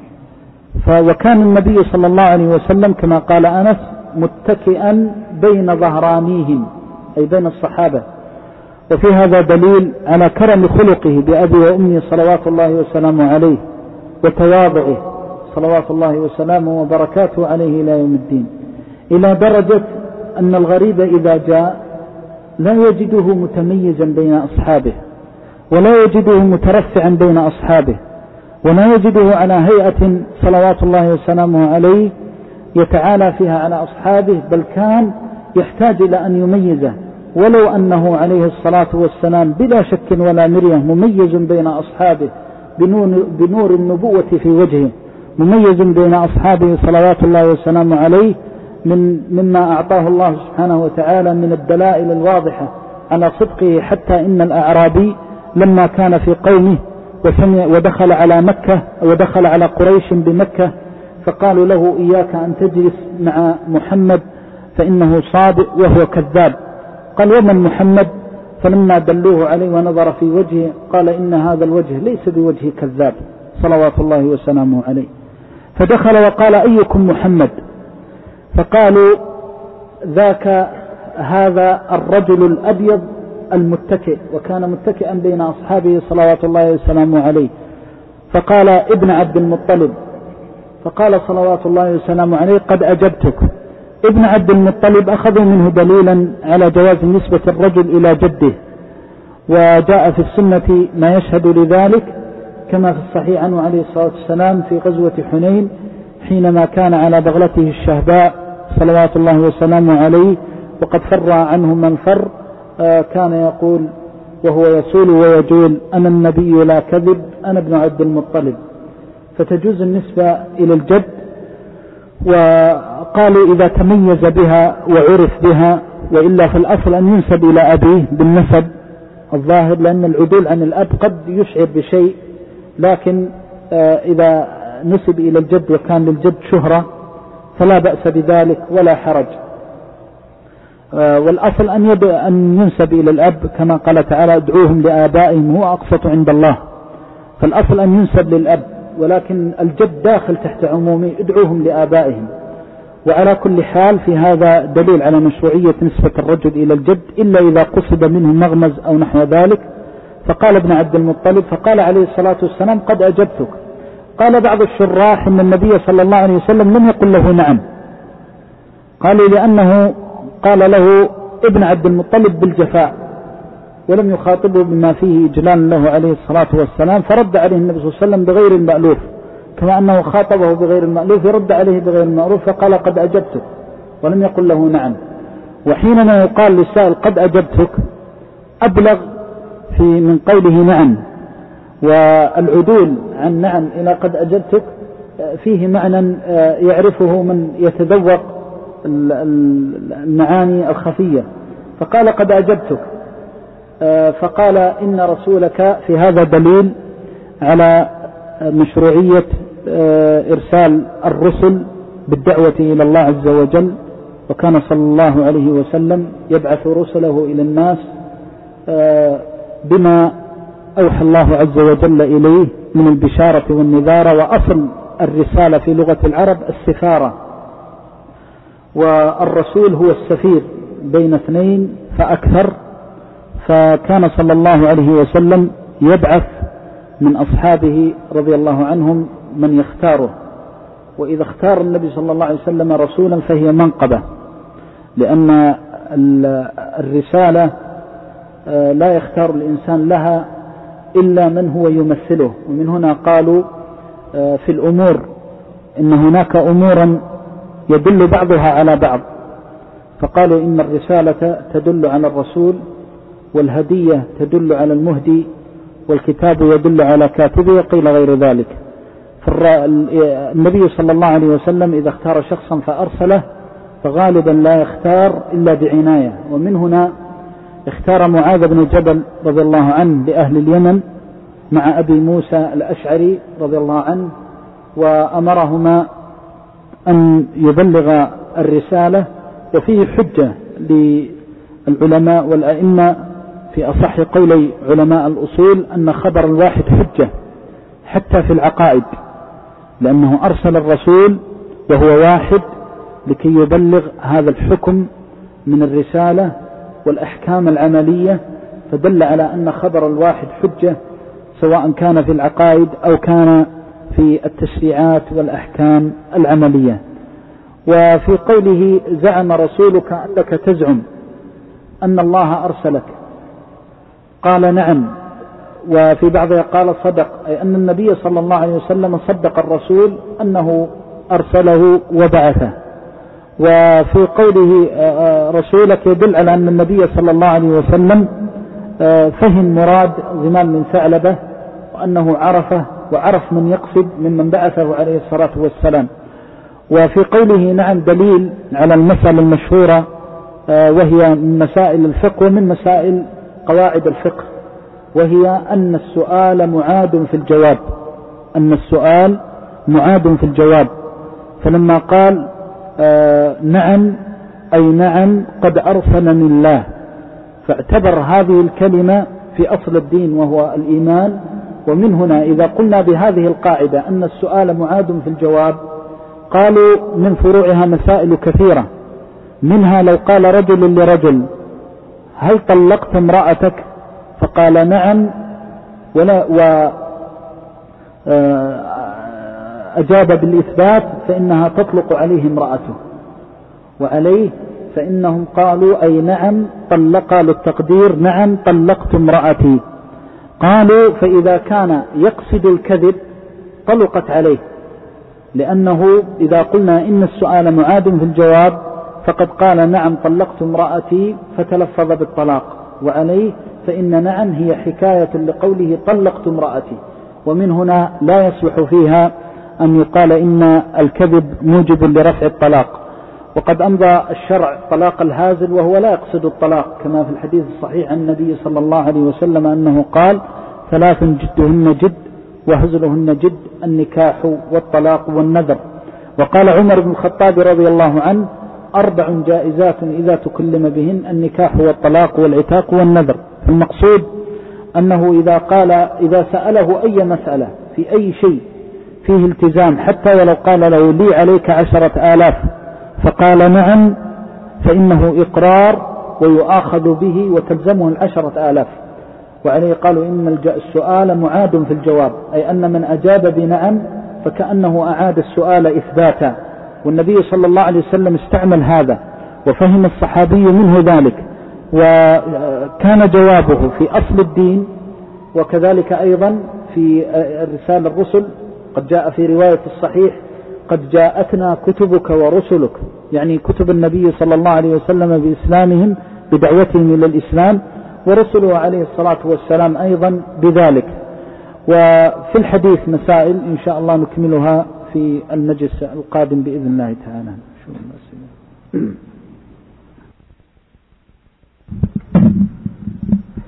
وكان النبي صلى الله عليه وسلم كما قال أنس متكئا بين ظهرانيهم، أي بين الصحابة. وفي هذا دليل على كرم خلقه بأبي وأمي صلوات الله وسلامه عليه، وتواضعه صلوات الله وسلامه وبركاته عليه إلى يوم الدين، إلى درجة أن الغريب إذا جاء لا يجده متميزا بين أصحابه، ولا يجده مترفعا بين أصحابه، ولا يجده على هيئة صلوات الله وسلامه عليه يتعالى فيها على أصحابه، بل كان يحتاج إلى أن يميزه، ولو أنه عليه الصلاة والسلام بلا شك ولا مرية مميز بين أصحابه بنور النبوة في وجهه، مميز بين أصحابه صلوات الله وسلامه عليه من مما أعطاه الله سبحانه وتعالى من الدلائل الواضحة على صدقه. حتى إن الأعرابي لما كان في قومه ودخل على مكة ودخل على قريش بمكة فقالوا له: إياك أن تجلس مع محمد فإنه صادق وهو كذاب. قال: ومن محمد؟ فلما دلوه عليه ونظر في وجهه قال: إن هذا الوجه ليس بوجه كذاب صلوات الله وسلامه عليه. فدخل وقال: أيكم محمد؟ فقالوا: ذاك هذا الرجل الأبيض المتكئ، وكان متكئا بين أصحابه صلوات الله وسلامه عليه. فقال: ابن عبد المطلب. فقال صلوات الله وسلامه عليه: قد أجبتك. ابن عبد المطلب أخذوا منه دليلا على جواز نسبة الرجل إلى جده، وجاء في السنة ما يشهد لذلك، كما في الصحيح عنه عليه الصلاة والسلام في غزوة حنين حينما كان على بغلته الشهباء صلوات الله وسلامه عليه وقد فر عنه من فر، كان يقول وهو يسول ويجول: أنا النبي لا كذب، أنا ابن عبد المطلب. فتجوز النسبة إلى الجد. وقالوا إذا تميز بها وعرف بها، وإلا في الأصل أن ينسب إلى أبيه بالنسب الظاهر، لأن العدول عن الأب قد يشعر بشيء، لكن إذا نسب إلى الجد وكان للجد شهرة فلا بأس بذلك ولا حرج. والأصل أن, أن ينسب إلى الأب، كما قال تعالى: ادعوهم لآبائهم هو أقسط عند الله. فالأصل أن ينسب للأب، ولكن الجد داخل تحت عمومه، ادعوهم لآبائهم. وعلى كل حال في هذا دليل على مشروعية نسبة الرجل إلى الجد، إلا إذا قصد منه مغمز أو نحو ذلك. فقال ابن عبد المطلب، فقال عليه الصلاة والسلام: قد أجبتك. قال بعض الشراح إن النبي صلى الله عليه وسلم لم يقل له نعم، قالوا لأنه قال له ابن عبد المطلب بالجفاء ولم يخاطبه بما فيه إجلال له عليه الصلاة والسلام، فرد عليه النبي صلى الله عليه وسلم بغير المألوف، كما أنه خاطبه بغير المألوف يرد عليه بغير المألوف، فقال: قد أجبتك، ولم يقل له نعم. وحينما يقال للسائل قد أجبتك أبلغ في من قوله نعم، والعدول عن نعم إلى قد أجبتك فيه معنى يعرفه من يتذوق المعاني الخفية. فقال قد أجبتك. فقال إن رسولك في هذا دليل على مشروعية إرسال الرسل بالدعوة إلى الله عز وجل، وكان صلى الله عليه وسلم يبعث رسله إلى الناس بما أوحى الله عز وجل إليه من البشارة والنذارة. وأصل الرسالة في لغة العرب السفارة، والرسول هو السفير بين اثنين فأكثر، فكان صلى الله عليه وسلم يبعث من أصحابه رضي الله عنهم من يختاره، وإذا اختار النبي صلى الله عليه وسلم رسولا فهي منقبة، لأن الرسالة لا يختار الإنسان لها إلا من هو يمثله. ومن هنا قالوا في الأمور إن هناك أمورا يدل بعضها على بعض، فقالوا إن الرسالة تدل على الرسول، والهدية تدل على المهدي، والكتاب يدل على كاتبه، وقيل غير ذلك. فالنبي صلى الله عليه وسلم إذا اختار شخصا فأرسله فغالبا لا يختار إلا بعناية. ومن هنا اختار معاذ بن جبل رضي الله عنه لأهل اليمن مع أبي موسى الأشعري رضي الله عنه، وأمرهما أن يبلغ الرسالة. وفيه حجة للعلماء والأئمة في أصح قولي علماء الأصول أن خبر الواحد حجة حتى في العقائد، لأنه أرسل الرسول وهو واحد لكي يبلغ هذا الحكم من الرسالة والأحكام العملية، فدل على أن خبر الواحد حجة سواء كان في العقائد أو كان في التشريعات والأحكام العملية. وفي قوله زعم رسولك أنك تزعم أن الله أرسلك، قال نعم، وفي بعضها قال صدق، أي أن النبي صلى الله عليه وسلم صدق الرسول أنه أرسله وبعثه. وفي قوله رسولك يدل على أن النبي صلى الله عليه وسلم فهم مراد ضمام من ثعلبة، وأنه عرفه وعرف من يقصد ممن بعثه عليه الصلاة والسلام. وفي قوله نعم دليل على المسألة المشهورة وهي من مسائل الفقه ومن مسائل قواعد الفقه، وهي أن السؤال معاد في الجواب، أن السؤال معاد في الجواب. فلما قال آه نعم أي نعم قد أرسلني الله، فاعتبر هذه الكلمة في أصل الدين وهو الإيمان. ومن هنا إذا قلنا بهذه القاعدة أن السؤال معاد في الجواب، قالوا من فروعها مسائل كثيرة، منها لو قال رجل لرجل هل طلقت امرأتك، فقال نعم ولا وأجاب بالإثبات، فإنها تطلق عليه امرأته، وعليه فإنهم قالوا أي نعم طلق للتقدير، نعم طلقت امرأتي. قالوا فإذا كان يقصد الكذب طلقت عليه، لأنه إذا قلنا إن السؤال معاد في الجواب فقد قال نعم طلقت امرأتي فتلفظ بالطلاق، وعليه فإن نعم هي حكاية لقوله طلقت امرأتي، ومن هنا لا يصلح فيها أن يقال إن الكذب موجب لرفع الطلاق. وقد أمضى الشرع طلاق الهازل وهو لا يقصد الطلاق، كما في الحديث الصحيح عن النبي صلى الله عليه وسلم أنه قال ثلاث جدهن جد وهزلهن جد، النكاح والطلاق والنذر. وقال عمر بن الخطاب رضي الله عنه أربع جائزات إذا تكلم بهن، النكاح والطلاق والعتاق والنذر. المقصود أنه إذا قال إذا سأله أي مسألة في أي شيء فيه التزام، حتى ولو قال له لي عليك عشرة آلاف فقال نعم، فإنه إقرار ويؤاخذ به وتلزمه العشرة آلاف. وعليه قالوا إن السؤال معاد في الجواب، أي أن من أجاب بنعم فكأنه أعاد السؤال إثباتا، والنبي صلى الله عليه وسلم استعمل هذا وفهم الصحابي منه ذلك، وكان جوابه في أصل الدين. وكذلك أيضا في الرسالة الرسل قد جاء في رواية الصحيح قد جاءتنا كتبك ورسلك، يعني كتب النبي صلى الله عليه وسلم بإسلامهم بدعوتهم إلى الإسلام، ورسله عليه الصلاة والسلام أيضا بذلك. وفي الحديث مسائل إن شاء الله نكملها في المجلس القادم بإذن الله تعالى.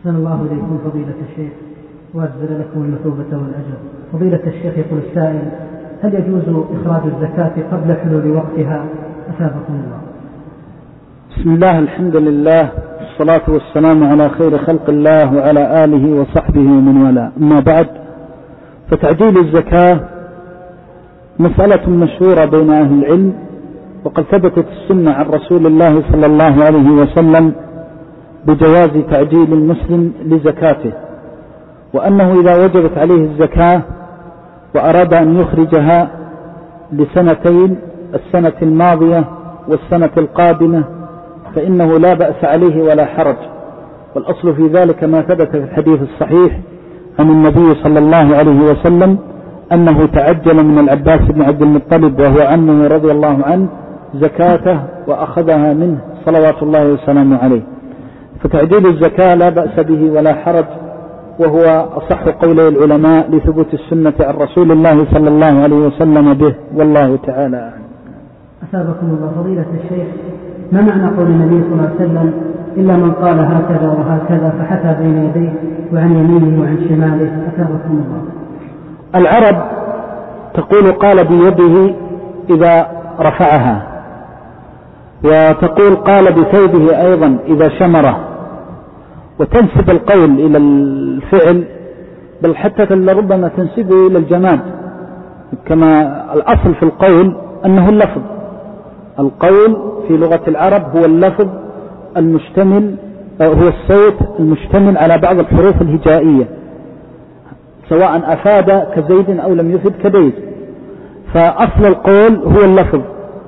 أحسن الله إليكم فضيلة الشيخ وأجزل لكم المثوبة والأجر. فضيلة الشيخ يقول السائل: هل يجوز إخراج الزكاة قبل حلول وقتها؟ أثابكم الله. بسم الله، الحمد لله، والصلاة والسلام على خير خلق الله وعلى آله وصحبه ومن والاه. أما بعد، فتعجيل الزكاة مسألة مشهورة بين أهل العلم، وقد ثبتت السنة عن رسول الله صلى الله عليه وسلم بجواز تعجيل المسلم لزكاته، وأنه إذا وجبت عليه الزكاة وأراد أن يخرجها لسنتين، السنة الماضية والسنة القادمة، فإنه لا بأس عليه ولا حرج. والأصل في ذلك ما ثبت في الحديث الصحيح عن النبي صلى الله عليه وسلم أنه تعجل من العباس بن عبد المطلب وهو عمه رضي الله عنه زكاته وأخذها منه صلوات الله وسلامه عليه. فتعجيل الزكاة لا بأس به ولا حرج، وهو أصح قولي العلماء لثبوت السنة عن رسول الله صلى الله عليه وسلم به، والله تعالى أعلم. أثابكم الله فضيلة الشيخ، ما معنى قول النبي صلى الله عليه وسلم: إلا من قال هكذا وهكذا فحتى بين يديه وعن يمينه وعن شماله؟ أثابكم الله. العرب تقول قال بيده إذا رفعها، وتقول قال بثوبه أيضا إذا شمره، وتنسب القول إلى الفعل، بل حتى لربما تنسبه إلى الجماد، كما الأصل في القول أنه اللفظ. القول في لغة العرب هو اللفظ المشتمل، هو الصوت المشتمل على بعض الحروف الهجائية، سواء أفاد كزيد أو لم يفد كبيد. فأصل القول هو اللفظ،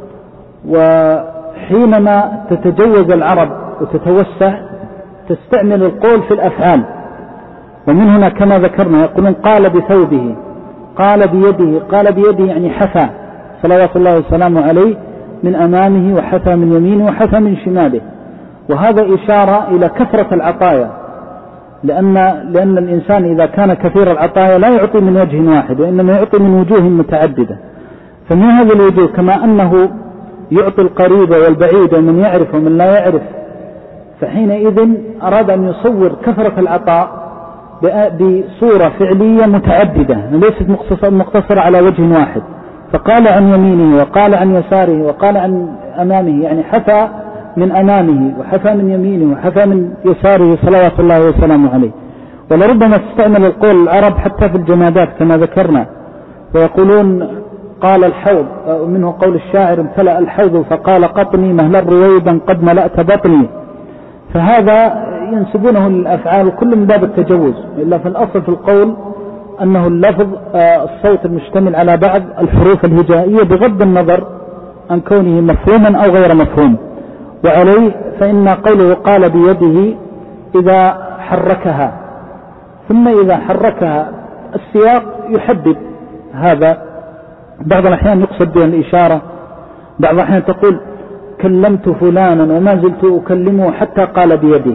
وحينما تتجوز العرب وتتوسع تستعمل القول في الأفعال، ومن هنا كما ذكرنا يقولون قال بثوبه، قال بيده. قال بيده يعني حثى صلوات الله وسلامه عليه من أمامه، وحثى من يمينه، وحثى من شماله. وهذا إشارة إلى كثرة العطايا، لأن, لأن الإنسان إذا كان كثير العطايا لا يعطي من وجه واحد، وإنما يعطي من وجوه متعددة. فمن هذه الوجوه كما أنه يعطي القريب والبعيد ومن يعرف ومن لا يعرف، فحينئذ أراد أن يصور كثرة العطاء بصورة فعلية متعددة ليست مقتصرة على وجه واحد. فقال عن يمينه وقال عن يساره وقال عن أمامه، يعني حثى من أمامه وحثى من يمينه وحثى من يساره صلوات الله وسلامه عليه. ولربما تستعمل القول العرب حتى في الجمادات كما ذكرنا، ويقولون قال الحوض، ومنه قول الشاعر: امتلأ الحوض فقال قطني مهلا رويدا قد ملأت بطني. فهذا ينسبونه للأفعال كل من باب التجوز، إلا في الأصل في القول أنه اللفظ الصوت المشتمل على بعض الحروف الهجائية بغض النظر عن كونه مفهوما أو غير مفهوم. وعليه فإن قوله قال بيده إذا حركها، ثم إذا حركها السياق يحدد هذا. بعض الأحيان يقصد بها الإشارة، بعض الأحيان تقول كلمت فلانا وما زلت أكلمه حتى قال بيده،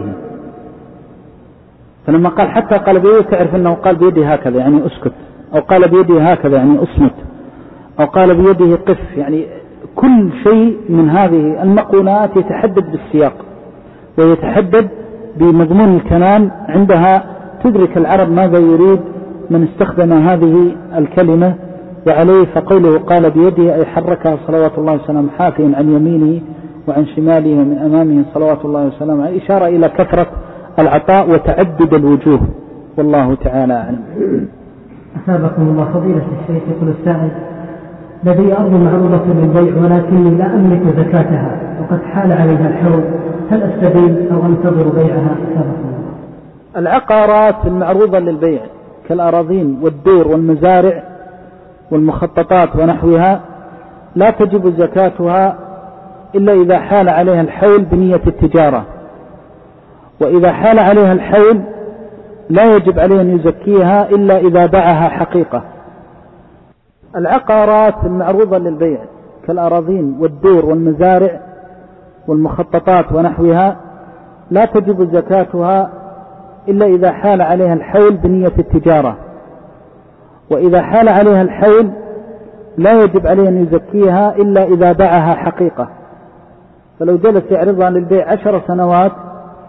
فلما قال حتى قال بيده تعرف أنه قال بيده هكذا يعني أسكت، أو قال بيده هكذا يعني أصمت، أو قال بيده قف. يعني كل شيء من هذه المقولات يتحدد بالسياق ويتحدد بمضمون الكلام، عندها تدرك العرب ماذا يريد من استخدم هذه الكلمة. وعليه فقوله قال بيده أي حركها صلوات الله وسلامه، حافيا عن يمينه وعن شماله ومن أمامه صلوات الله وسلامه، إشارة إلى كثرة العطاء وتعدد الوجوه، والله تعالى أعلم. أثابكم الله فضيلة الشيخ، يقول السائل: لدي أرض معروضة للبيع ولكني لا أملك زكاتها وقد حال عليها الحول، هل أستدين أو أنتظر بيعها؟ أثابكم الله. العقارات المعروضة للبيع كالأراضين والدور والمزارع والمخططات ونحوها لا تجب زكاتها إلا إذا حال عليها الحول بنية التجارة، وإذا حال عليها الحول لا يجب عليه أن يزكيها إلا إذا باعها حقيقة. العقارات المعروضة للبيع كالأراضين والدور والمزارع والمخططات ونحوها لا تجب زكاتها إلا إذا حال عليها الحول بنية التجارة، وإذا حال عليها الحول لا يجب عليه أن يزكيها إلا إذا باعها حقيقة. فلو جلس يعرضها للبيع عشر سنوات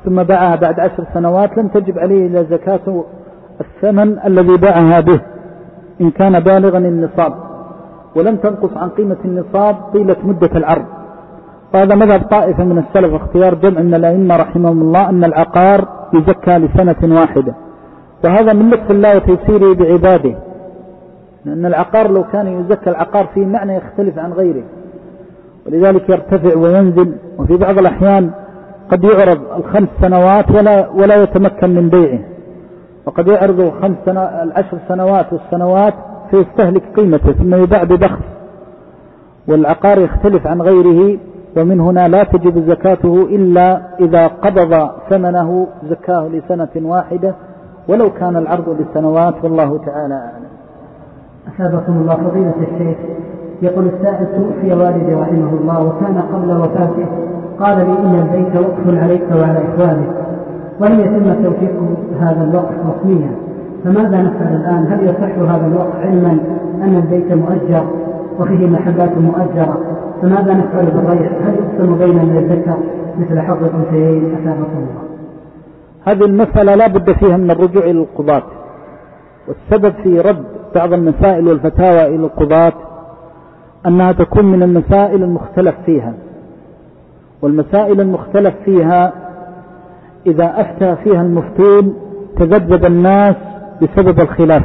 ثم باعها بعد عشر سنوات لم تجب عليه إلا زكاة الثمن الذي باعها به إن كان بالغا النصاب، ولم تنقص عن قيمة النصاب طيلة مدة العرض. وهذا مذهب طائفة من السلف، اختيار جمع من الأئمة رحمهم الله أن العقار يزكى لسنة واحدة، وهذا من لطف الله وتيسيره بعباده، لأن العقار لو كان يزكى العقار فيه معنى يختلف عن غيره، ولذلك يرتفع وينزل. وفي بعض الأحيان قد يعرض الخمس سنوات ولا, ولا يتمكن من بيعه، وقد يعرض خمس سنة العشر سنوات والسنوات فيستهلك قيمته ثم يباع ببخس، والعقار يختلف عن غيره. ومن هنا لا تجب زكاته إلا إذا قبض ثمنه زكاه لسنة واحدة ولو كان العرض للسنوات، والله تعالى أعلم. أثابكم الله فضيلة الشيخ. يقول السائل: توفي والدي رحمه الله وكان قبل وفاته قال لي إن البيت وقف عليك وعلى إخوانك، ولم يتم توثيق هذا الوقف رسميا، فماذا نفعل الآن؟ هل يصح هذا الوقف علما أن البيت مؤجر وفيه محلات مؤجرة؟ فماذا نفعل بالريع؟ هل يقسم بين من الذكر مثل حظ الأنثيين؟ أثابكم الله. هذه المسألة لا بد فيها من الرجوع إلى القضاة، والسبب في رد بعض المسائل والفتاوى إلى القضاة أنها تكون من المسائل المختلف فيها، والمسائل المختلف فيها إذا أفتى فيها المفتون تذبذب الناس بسبب الخلاف.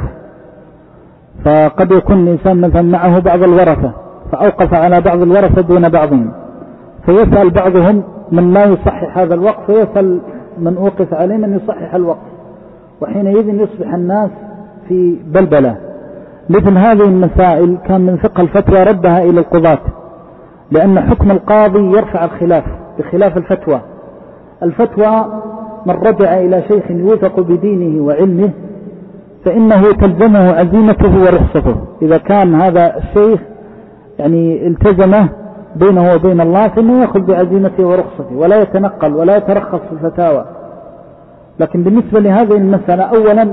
فقد يكون الإنسان مثلا معه بعض الورثة فأوقف على بعض الورثة دون بعضهم، فيسأل بعضهم من لا يصحح هذا الوقف، ويسأل من أوقف عليه من يصحح الوقف، وحينئذ يصبح الناس في بلبلة. مثل هذه المسائل كان من فقه الفتوى ردها إلى القضاة، لأن حكم القاضي يرفع الخلاف بخلاف الفتوى. الفتوى من رجع إلى شيخ يوثق بدينه وعلمه فإنه تلزمه عزيمته ورخصته، إذا كان هذا الشيخ يعني التزمه بينه وبين الله فإنه يأخذ بعزيمته ورخصته ولا يتنقل ولا يترخص في الفتاوى. لكن بالنسبة لهذه المسألة، أولا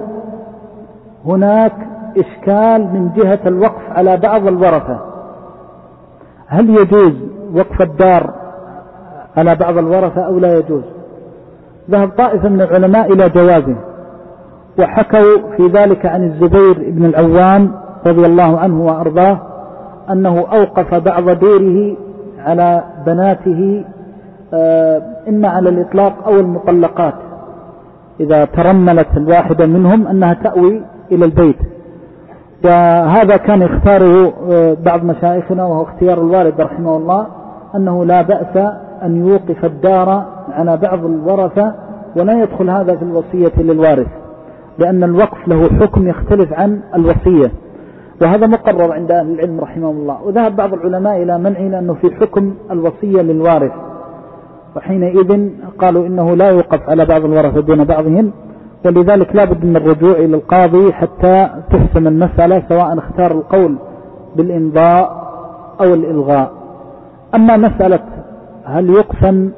هناك إشكال من جهة الوقف على بعض الورثة، هل يجوز وقف الدار على بعض الورثة أو لا يجوز؟ ذهب طائفة من العلماء إلى جوازه، وحكوا في ذلك عن الزبير بن العوام رضي الله عنه وأرضاه أنه أوقف بعض دوره على بناته إما على الإطلاق أو المطلقات، إذا ترملت الواحدة منهم أنها تأوي إلى البيت. وهذا كان يختاره بعض مشايخنا وهو اختيار الوالد رحمه الله، أنه لا بأس أن يوقف الدار على بعض الورثة ولا يدخل هذا في الوصية للوارث، لأن الوقف له حكم يختلف عن الوصية، وهذا مقرر عند أهل العلم رحمه الله. وذهب بعض العلماء إلى منعه لأنه في حكم الوصية للوارث، وحينئذ قالوا إنه لا يوقف على بعض الورثة دون بعضهم، ولذلك لا بد من الرجوع إلى القاضي حتى تحسم المسألة، سواء اختار القول بالإمضاء أو الإلغاء. أما مسألة هل يقسم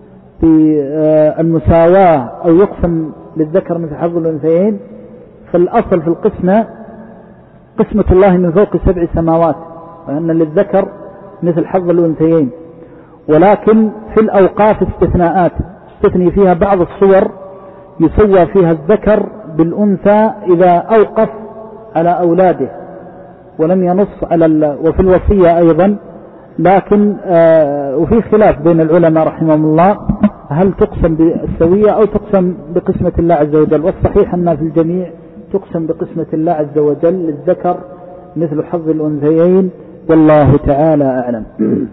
بالمساواة أو يقسم للذكر مثل حظ الأنثيين، فالأصل في القسمة قسمة الله من فوق سبع سماوات، وأن للذكر مثل حظ الأنثيين، ولكن في الأوقاف استثناءات، استثني فيها بعض الصور يسوى فيها الذكر بالأنثى إذا أوقف على أولاده، ولم ينص على ال... وفي الوصية أيضا. لكن آه وفي خلاف بين العلماء رحمهم الله هل تقسم بالسوية أو تقسم بقسمة الله عز وجل، والصحيح أن في الجميع تقسم بقسمة الله عز وجل للذكر مثل حظ الأنثيين، والله تعالى أعلم.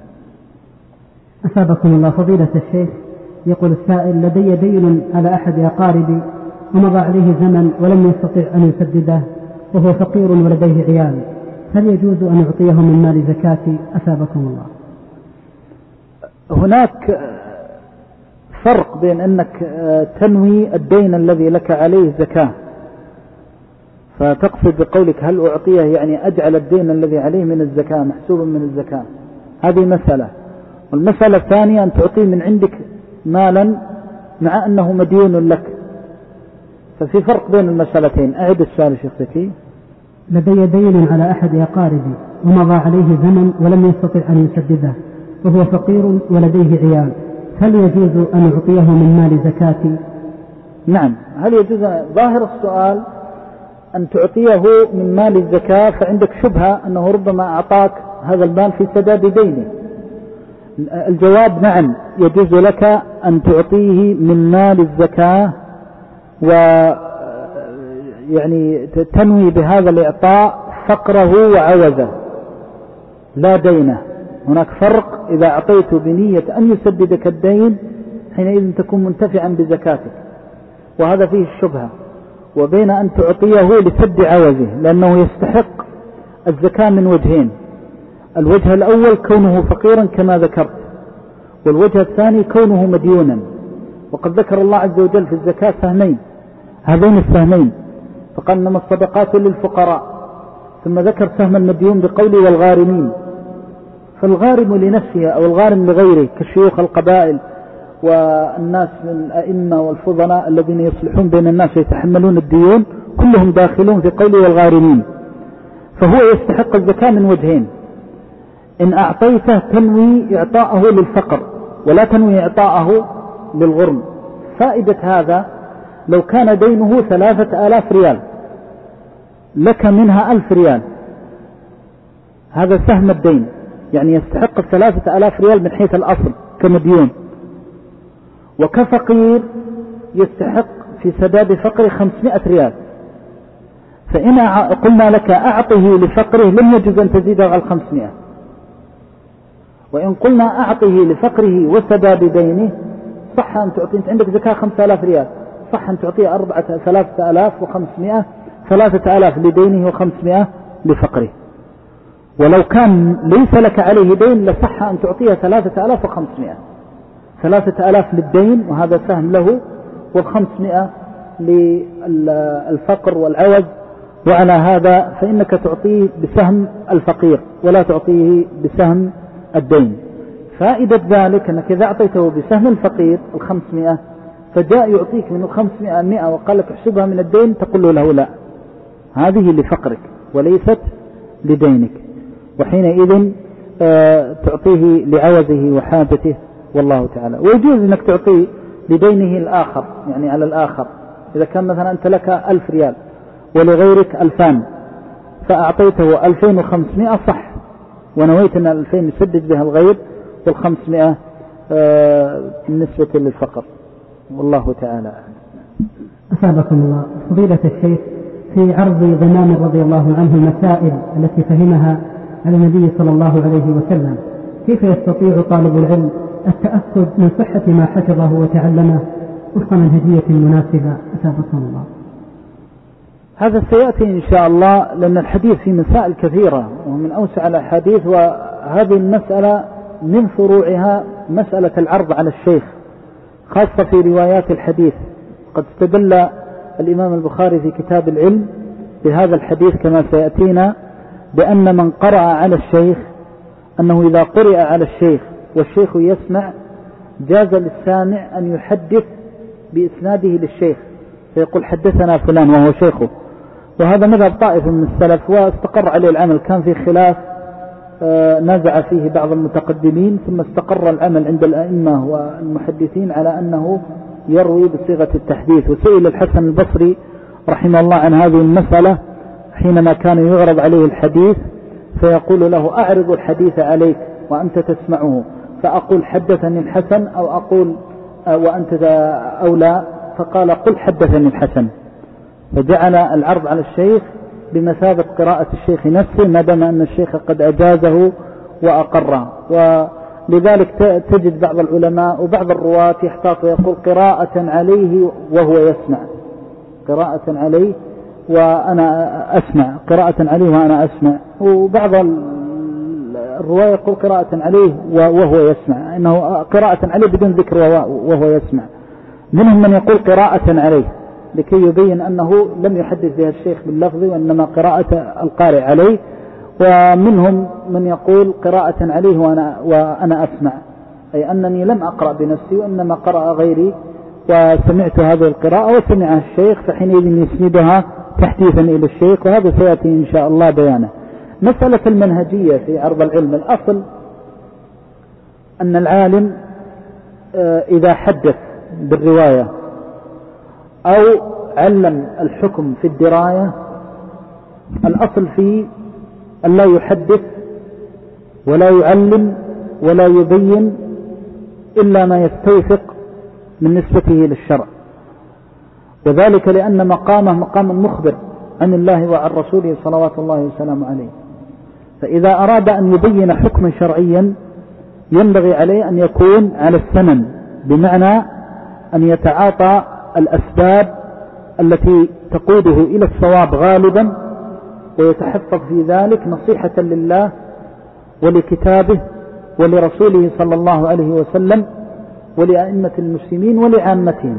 أثابكم الله فضيلة الشيخ. يقول السائل: لدي دين على أحد أقاربي ومضى عليه زمن ولم يستطع أن يسدده وهو فقير ولديه عيال، هل يجوز أن يعطيه من مال زكاتي؟ أثابكم الله. هناك فرق بين أنك تنوي الدين الذي لك عليه زكاة، فتقصد بقولك هل أعطيه يعني أجعل الدين الذي عليه من الزكاة محسوبا من الزكاة، هذه مسألة. والمسألة الثانية أن تعطيه من عندك مالا مع أنه مدين لك، ففي فرق بين المسألتين. أعد السؤال شيخ زكي. لدي دين على أحد أقاربي ومضى عليه زمن ولم يستطع أن يسدده وهو فقير ولديه عيال، هل يجوز أن أعطيه من مال زكاتي؟ نعم، هل يجوز؟ ظاهر السؤال أن تعطيه من مال الزكاة، فعندك شبهة أنه ربما أعطاك هذا المال في سداد دينه. الجواب نعم، يجوز لك أن تعطيه من مال الزكاة، و يعني تنوي بهذا الإعطاء فقره وعوزه لا دينه. هناك فرق، إذا أعطيته بنية أن يسددك الدين حينئذ تكون منتفعا بزكاتك، وهذا فيه الشبهة، وبين أن تعطيه لسد عوزه، لأنه يستحق الزكاة من وجهين: الوجه الأول كونه فقيرا كما ذكرت، والوجه الثاني كونه مديونا. وقد ذكر الله عز وجل في الزكاة سهمين، هذين السهمين، فقال إنما الصدقات للفقراء، ثم ذكر سهم المديون بقوله والغارمين. فالغارم لنفسه أو الغارم لغيره كالشيوخ القبائل والناس من الأئمة والفضلاء الذين يصلحون بين الناس ويتحملون الديون، كلهم داخلون في قوله والغارمين. فهو يستحق الزكاة من وجهين: إن أعطيته تنوي إعطاءه للفقر ولا تنوي إعطاءه للغرم. فائدة هذا: لو كان دينه ثلاثة آلاف ريال لك منها ألف ريال، هذا سهم الدين، يعني يستحق ثلاثة آلاف ريال من حيث الأصل كمديون، وكفقير يستحق في سداد فقره خمسمائة ريال. فإن قلنا لك أعطه لفقره لم يجوز أن تزيد على الخمسمائة، وإن قلنا أعطه لفقره وسداد دينه صح أن تعطيه. أنت عندك زكاة خمسة آلاف ريال، صح أن تعطيه أربعة ثلاثة آلاف وخمسمائة، ثلاثة آلاف لدينه وخمسمائة لفقره. ولو كان ليس لك عليه دين لصح أن تعطيه ثلاثة آلاف وخمسمائة، ثلاثة آلاف للدين وهذا سهم له، والخمسمائة للفقر والعوز. وعلى هذا فإنك تعطيه بسهم الفقير ولا تعطيه بسهم الدين. فائدة ذلك أنك إذا أعطيته بسهم الفقير الخمسمائة فجاء يعطيك من الخمسمائة مئة وقال لك احسبها من الدين، تقول له لا، هذه لفقرك وليست لدينك، وحينئذ آه تعطيه لعوزه وحاجته والله تعالى. ويجوز أنك تعطيه لدينه الآخر، يعني على الآخر. إذا كان مثلا أنت لك ألف ريال ولغيرك ألفان فأعطيته ألفين وخمسمائة صح، ونويت أن الألفين يسدد بها الغير والخمسمائة آه بالنسبة للفقر، والله تعالى. أثابكم الله. فضيلة الشيخ، في عرض ضمان رضي الله عنه المسائل التي فهمها على النبي صلى الله عليه وسلم، كيف يستطيع طالب العلم التأكد من صحة ما حفظه وتعلمه وفق منهجية مناسبة؟ أثابكم الله. هذا سيأتي إن شاء الله، لأن الحديث في مسائل كثيرة ومن أوسع الأحاديث، وهذه المسألة من فروعها مسألة العرض على الشيخ، خاصة في روايات الحديث. قد استدل الإمام البخاري في كتاب العلم بهذا الحديث كما سيأتينا، بأن من قرأ على الشيخ أنه إذا قرأ على الشيخ والشيخ يسمع جاز للسامع أن يحدث بإسناده للشيخ، فيقول حدثنا فلان وهو شيخه. وهذا مذهب طائفة من السلف واستقر عليه العمل. كان في خلاف نزع فيه بعض المتقدمين، ثم استقر العمل عند الأئمة والمحدثين على أنه يروي بصيغة التحديث. وسئل الحسن البصري رحمه الله عن هذه المسألة حينما كان يعرض عليه الحديث، فيقول له أعرض الحديث عليك وأنت تسمعه، فأقول حدثني الحسن أو أقول وأنت أو لا، فقال قل حدثني الحسن. فجعل العرض على الشيخ بمثابة قراءة الشيخ نفسه، ما دام أن الشيخ قد أجازه وأقره. ولذلك تجد بعض العلماء وبعض الرواة يحتاط ويقول قراءة عليه وهو يسمع، قراءة عليه وأنا أسمع، قراءة عليه وأنا أسمع. وبعض الرواة يقول قراءة عليه وهو يسمع، إنه قراءة عليه بدون ذكر وهو يسمع. منهم من يقول قراءة عليه لكي يبين أنه لم يحدث بها الشيخ باللفظ وإنما قراءة القارئ عليه. ومنهم من يقول قراءة عليه وأنا, وأنا أسمع، أي أنني لم أقرأ بنفسي وإنما قرأ غيري وسمعت هذه القراءة وسمعها الشيخ، فحينئذ يسندها تحديثا إلى الشيخ. وهذا سيأتي إن شاء الله بيانه. مسألة المنهجية في عرض العلم، الأصل أن العالم إذا حدث بالرواية أو علم الحكم في الدراية، الأصل فيه أن لا يحدث ولا يعلم ولا يبين إلا ما يستوفق من نسبته للشرع، وذلك لأن مقامه مقام مخبر عن الله وعن رسوله صلوات الله وسلامه عليه. فإذا أراد أن يبين حكما شرعيا ينبغي عليه أن يكون على السنن، بمعنى أن يتعاطى الأسباب التي تقوده إلى الصواب غالبا، ويتحفظ في ذلك نصيحة لله ولكتابه ولرسوله صلى الله عليه وسلم ولأئمة المسلمين ولعامتهم.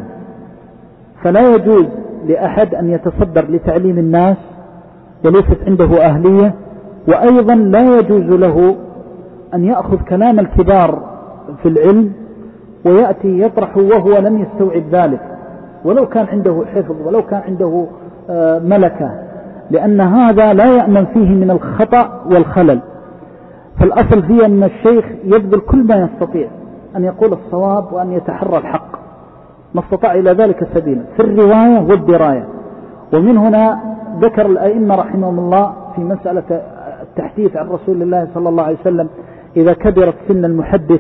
فلا يجوز لأحد أن يتصدر لتعليم الناس وليست عنده أهلية، وأيضا لا يجوز له أن يأخذ كلام الكبار في العلم ويأتي يطرحه وهو لم يستوعب ذلك، ولو كان عنده حفظ ولو كان عنده ملكة، لأن هذا لا يأمن فيه من الخطأ والخلل. فالأصل فيه أن الشيخ يبذل كل ما يستطيع أن يقول الصواب وأن يتحرى الحق ما استطاع إلى ذلك سبيلا في الرواية والدراية. ومن هنا ذكر الأئمة رحمهم الله في مسألة التحديث عن رسول الله صلى الله عليه وسلم إذا كبرت سن المحدث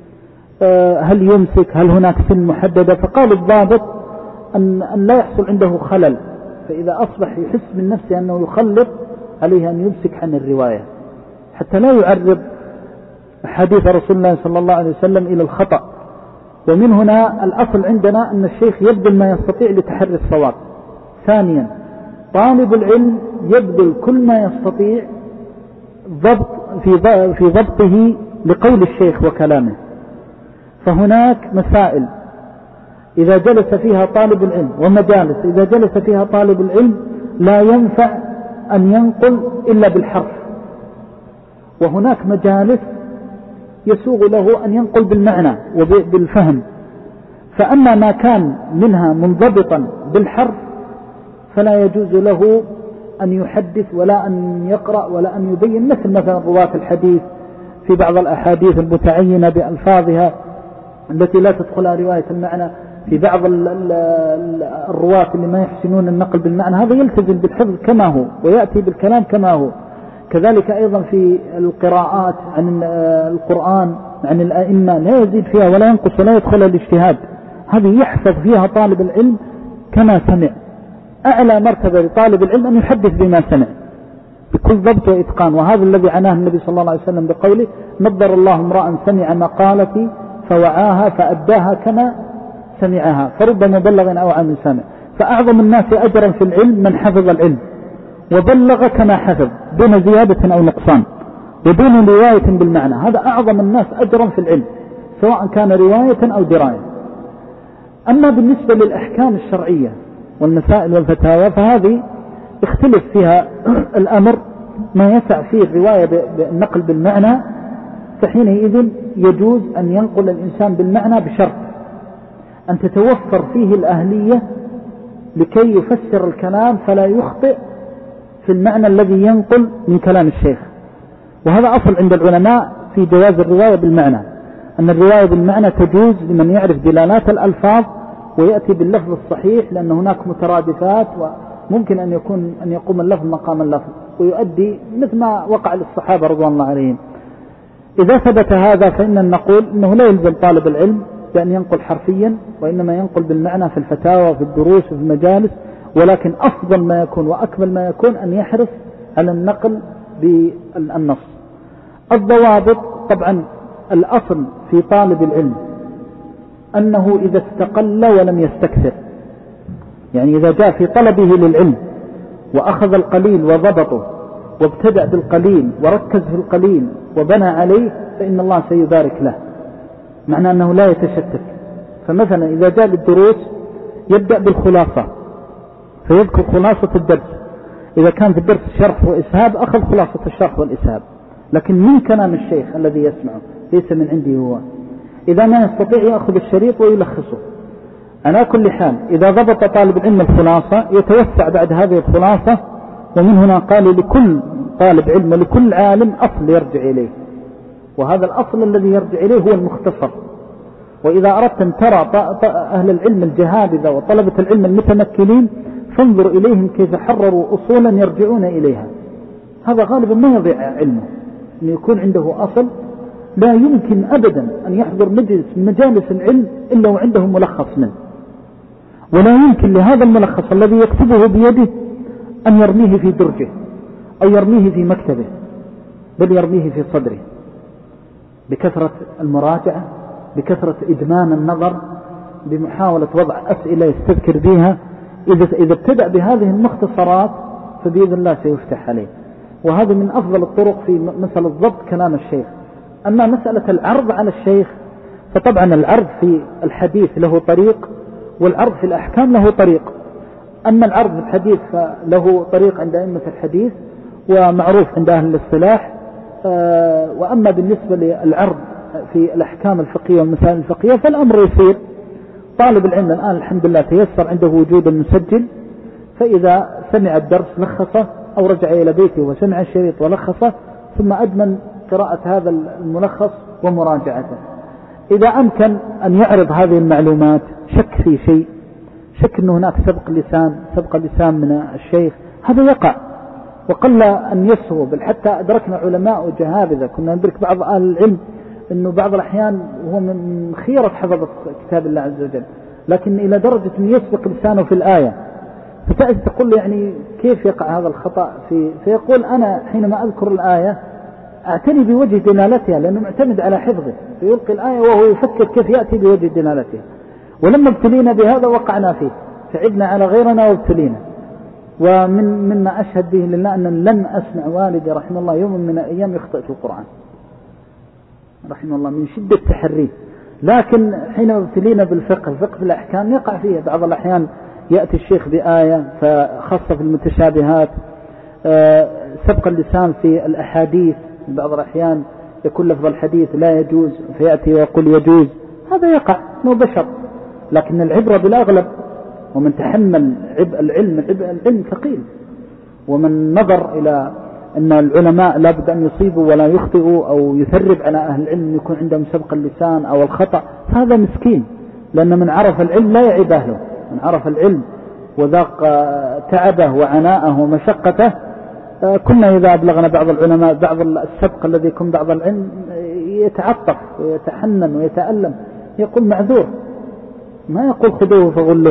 هل يمسك، هل هناك سن محددة؟ فقال الضابط أن, أن لا يحصل عنده خلل، فإذا أصبح يحس من نفسه أنه يخلط عليه أن يمسك عن الرواية حتى لا يعرض حديث رسول الله صلى الله عليه وسلم إلى الخطأ. ومن هنا الأصل عندنا أن الشيخ يبذل ما يستطيع لتحري الصواب. ثانيا، طالب العلم يبذل كل ما يستطيع ضبط في في ضبطه لقول الشيخ وكلامه. فهناك مسائل إذا جلس فيها طالب العلم ومجالس إذا جلس فيها طالب العلم لا ينفع أن ينقل إلا بالحرف، وهناك مجالس يسوغ له أن ينقل بالمعنى وبالفهم. فأما ما كان منها منضبطا بالحرف فلا يجوز له أن يحدث ولا أن يقرأ ولا أن يبين، مثل مثلا رواة الحديث في بعض الأحاديث المتعينة بألفاظها التي لا تدخلها رواية المعنى، في بعض الرواة اللي ما يحسنون النقل بالمعنى، هذا يلتزم بالحفظ كما هو ويأتي بالكلام كما هو. كذلك أيضا في القراءات عن القرآن عن الأئمة لا يزيد فيها ولا ينقص ولا يدخل الاجتهاد، هذه يحفظ فيها طالب العلم كما سمع. أعلى مرتبة لطالب العلم أن يحدث بما سمع بكل ضبط وإتقان، وهذا الذي عناه النبي صلى الله عليه وسلم بقوله: نضر الله امرأ سمع مقالتي فوعاها فأداها كما سمعها فرب مبلغ أو عام سامع. فأعظم الناس أجرا في العلم من حفظ العلم وبلغ كما حفظ دون زيادة أو نقصان ودون رواية بالمعنى، هذا أعظم الناس أجرا في العلم سواء كان رواية أو دراية. أما بالنسبة للأحكام الشرعية والمسائل والفتاوى فهذه اختلف فيها الأمر، ما يسع فيه الرواية بالنقل بالمعنى فحينئذ يجوز أن ينقل الإنسان بالمعنى بشرط أن تتوفر فيه الأهلية لكي يفسر الكلام فلا يخطئ في المعنى الذي ينقل من كلام الشيخ. وهذا أصل عند العلماء في جواز الرواية بالمعنى، أن الرواية بالمعنى تجوز لمن يعرف دلالات الألفاظ ويأتي باللفظ الصحيح، لأن هناك مترادفات وممكن أن يكون أن يقوم اللفظ مقام اللفظ ويؤدي مثل ما وقع للصحابة رضوان الله عليهم. إذا ثبت هذا فإننا نقول أنه لا يلزم طالب العلم بأن ينقل حرفيا، وإنما ينقل بالمعنى في الفتاوى وفي الدروس وفي المجالس، ولكن أفضل ما يكون وأكمل ما يكون أن يحرص على النقل بالنص. الضوابط طبعا الأصل في طالب العلم أنه إذا استقل ولم يستكثر، يعني إذا جاء في طلبه للعلم وأخذ القليل وضبطه وابتدأ بالقليل وركز في القليل وبنى عليه فإن الله سيبارك له، معنى أنه لا يتشتت. فمثلا إذا جاء للدروس يبدأ بالخلاصة فيذكر خلاصة الدرس، إذا كان في الدرس شرح وإسهاب أخذ خلاصة الشرح والإسهاب، لكن من كلام الشيخ الذي يسمعه ليس من عنده هو. إذا ما يستطيع يأخذ الشريط ويلخصه. على كل حال إذا ضبط طالب العلم الخلاصة يتوسع بعد هذه الخلاصة، ومن هنا قال لكل طالب علم ولكل عالم أصل يرجع إليه، وهذا الأصل الذي يرجع إليه هو المختصر. وإذا أردت أن ترى أهل العلم الجهابذة وطلبة العلم المتمكنين فانظر إليهم كيف حرروا أصولا يرجعون إليها. هذا غالبا ما يضيع علمه، أن يكون عنده أصل لا يمكن أبدا أن يحضر مجلس من مجالس العلم إلا وعنده ملخص منه، ولا يمكن لهذا الملخص الذي يكتبه بيده أن يرميه في درجه أو يرميه في مكتبه، بل يرميه في صدره بكثرة المراجعة، بكثرة إدمان النظر، بمحاولة وضع أسئلة يستذكر بها. إذا إذا ابتدأ بهذه المختصرات فبإذن الله سيفتح عليه، وهذا من أفضل الطرق في مسألة ضبط كلام الشيخ. أما مسألة العرض على الشيخ فطبعا العرض في الحديث له طريق، والعرض في الأحكام له طريق. أما العرض في الحديث فله طريق عند أئمة الحديث ومعروف عند أهل الاصطلاح، وأما بالنسبة للعرض في الأحكام الفقهية والمسائل الفقهية فالأمر يسير. طالب العلم الآن الحمد لله تيسر عنده وجود المسجل، فإذا سمع الدرس لخصه أو رجع إلى بيته وسمع الشريط ولخصه ثم أدمن قراءة هذا الملخص ومراجعته. إذا أمكن أن يعرض هذه المعلومات، شك في شيء، شك أن هناك سبق لسان سبق لسان من الشيخ، هذا يقع وقل أن يسهو. بل حتى أدركنا علماء جهابذة، كنا ندرك بعض أهل العلم أنه بعض الأحيان وهو من خيرة حفظ كتاب الله عز وجل، لكن إلى درجة أن يسبق لسانه في الآية، فتأتي تقول يعني كيف يقع هذا الخطأ في فيقول أنا حينما أذكر الآية أعتني بوجه دلالتها لأنه معتمد على حفظه، فيلقي الآية وهو يفكر كيف يأتي بوجه دلالتها. ولما ابتلينا بهذا وقعنا فيه، تعبنا على غيرنا وابتلينا. ومن مما أشهد به لله أن لن أسمع والدي رحمه الله يوم من الأيام يخطئ في القرآن رحمه الله من شدة تحريه. لكن حينما ابتلينا بالفقه، الفقه في الأحكام يقع فيه بعض الأحيان يأتي الشيخ بآية فخاصة في المتشابهات، سبق اللسان في الأحاديث بعض الأحيان يكون لفظ الحديث لا يجوز فيأتي ويقول يجوز، هذا يقع مو بشر. لكن العبرة بالأغلب، ومن تحمل عبء العلم عبء العلم ثقيل، ومن نظر إلى أن العلماء لابد أن يصيبوا ولا يخطئوا أو يثرب على أهل العلم يكون عندهم سبق اللسان أو الخطأ، هذا مسكين. لأن من عرف العلم لا يعيب أهله، من عرف العلم وذاق تعبه وعناءه ومشقته. كنا إذا أبلغنا بعض العلماء بعض السبق الذي يكون بعض العلم يتعطف ويتحنن ويتألم، يقول معذور، ما يقول خذوه فغلوه،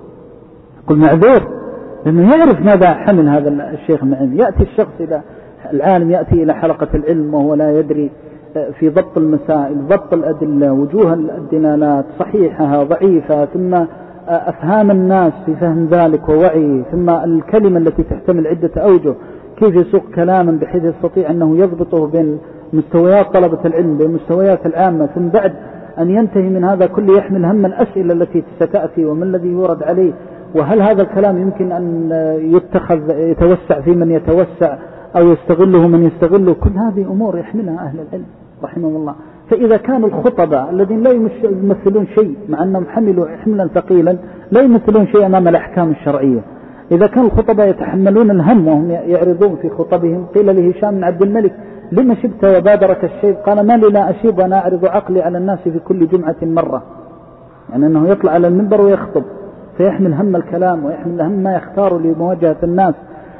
يقول معذور، لأنه يعرف ماذا حمل هذا الشيخ من علم. يأتي الشخص إلى العالم، يأتي إلى حلقة العلم وهو لا يدري في ضبط المسائل، ضبط الأدلة، وجوه الدلالات، صحيحها ضعيفة، ثم أفهام الناس في فهم ذلك ووعيه، ثم الكلمة التي تحتمل عدة أوجه، كيف يسوق كلاما بحيث يستطيع أنه يضبطه بين مستويات طلبة العلم بين مستويات العامة، ثم بعد أن ينتهي من هذا كله يحمل هم الأسئلة التي ستأتي وما الذي يورد عليه، وهل هذا الكلام يمكن أن يتخذ يتوسع في من يتوسع أو يستغله من يستغله. كل هذه أمور يحملها أهل العلم رحمه الله. فإذا كانوا الخطباء الذين لا يمثلون شيء مع أنهم حملوا حملا ثقيلا لا يمثلون شيء أمام الأحكام الشرعية، إذا كان الخطباء يتحملون الهم وهم يعرضون في خطبهم، قيل لهشام بن عبد الملك لما شبت وبادرك الشيب؟ قال ما لي لا أشيب وأنا أعرض عقلي على الناس في كل جمعة مرة، يعني أنه يطلع على المنبر ويخطب فيحمل هم الكلام ويحمل هم ما يختار لمواجهة الناس.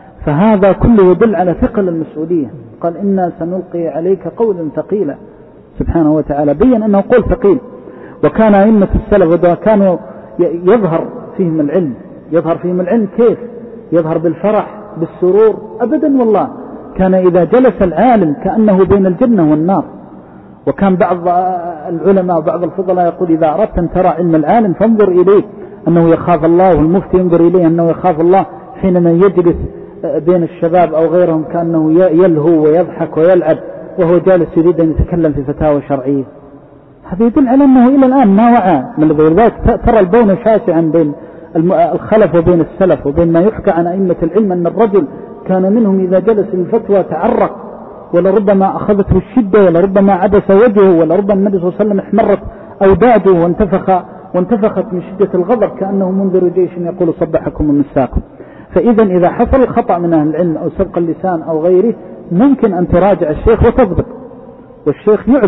فهذا كله يدل على ثقل المسؤولية. قال إنا سنلقي عليك قولا ثقيلا، سبحانه وتعالى بين أنه قول ثقيل. وكان أئمة السلف كانوا يظهر فيهم العلم، يظهر فيهم العلم كيف؟ يظهر بالفرح بالسرور أبدا والله. كان إذا جلس العالم كأنه بين الجنة والنار. وكان بعض العلماء وبعض الفضلاء يقول إذا أردت أن ترى علم العالم فانظر إليه أنه يخاف الله، والمفتي ينظر إليه أنه يخاف الله حينما يجلس بين الشباب أو غيرهم كأنه يلهو ويضحك ويلعب وهو جالس يريد أن يتكلم في فتاوى شرعية. هذا يدل على أنه إلى الآن ما وعى. من ذلك ترى البون شاسعا بين الخلف وبين السلف وبين ما يحكى عن أئمة العلم أن الرجل كان منهم إذا جلس الفتوى تعرق ولربما أخذته الشدة ولربما عبس وجهه ولربما النبي صلى الله عليه وسلم احمرت أوداجه وانتفخ وانتفخت من شدة الغضب كأنه منذر جيش يقول صبحكم ومساكم. فإذا إذا حصل الخطأ من أهل العلم أو سبق اللسان أو غيره ممكن أن تراجع الشيخ وتضبط، والشيخ يعذر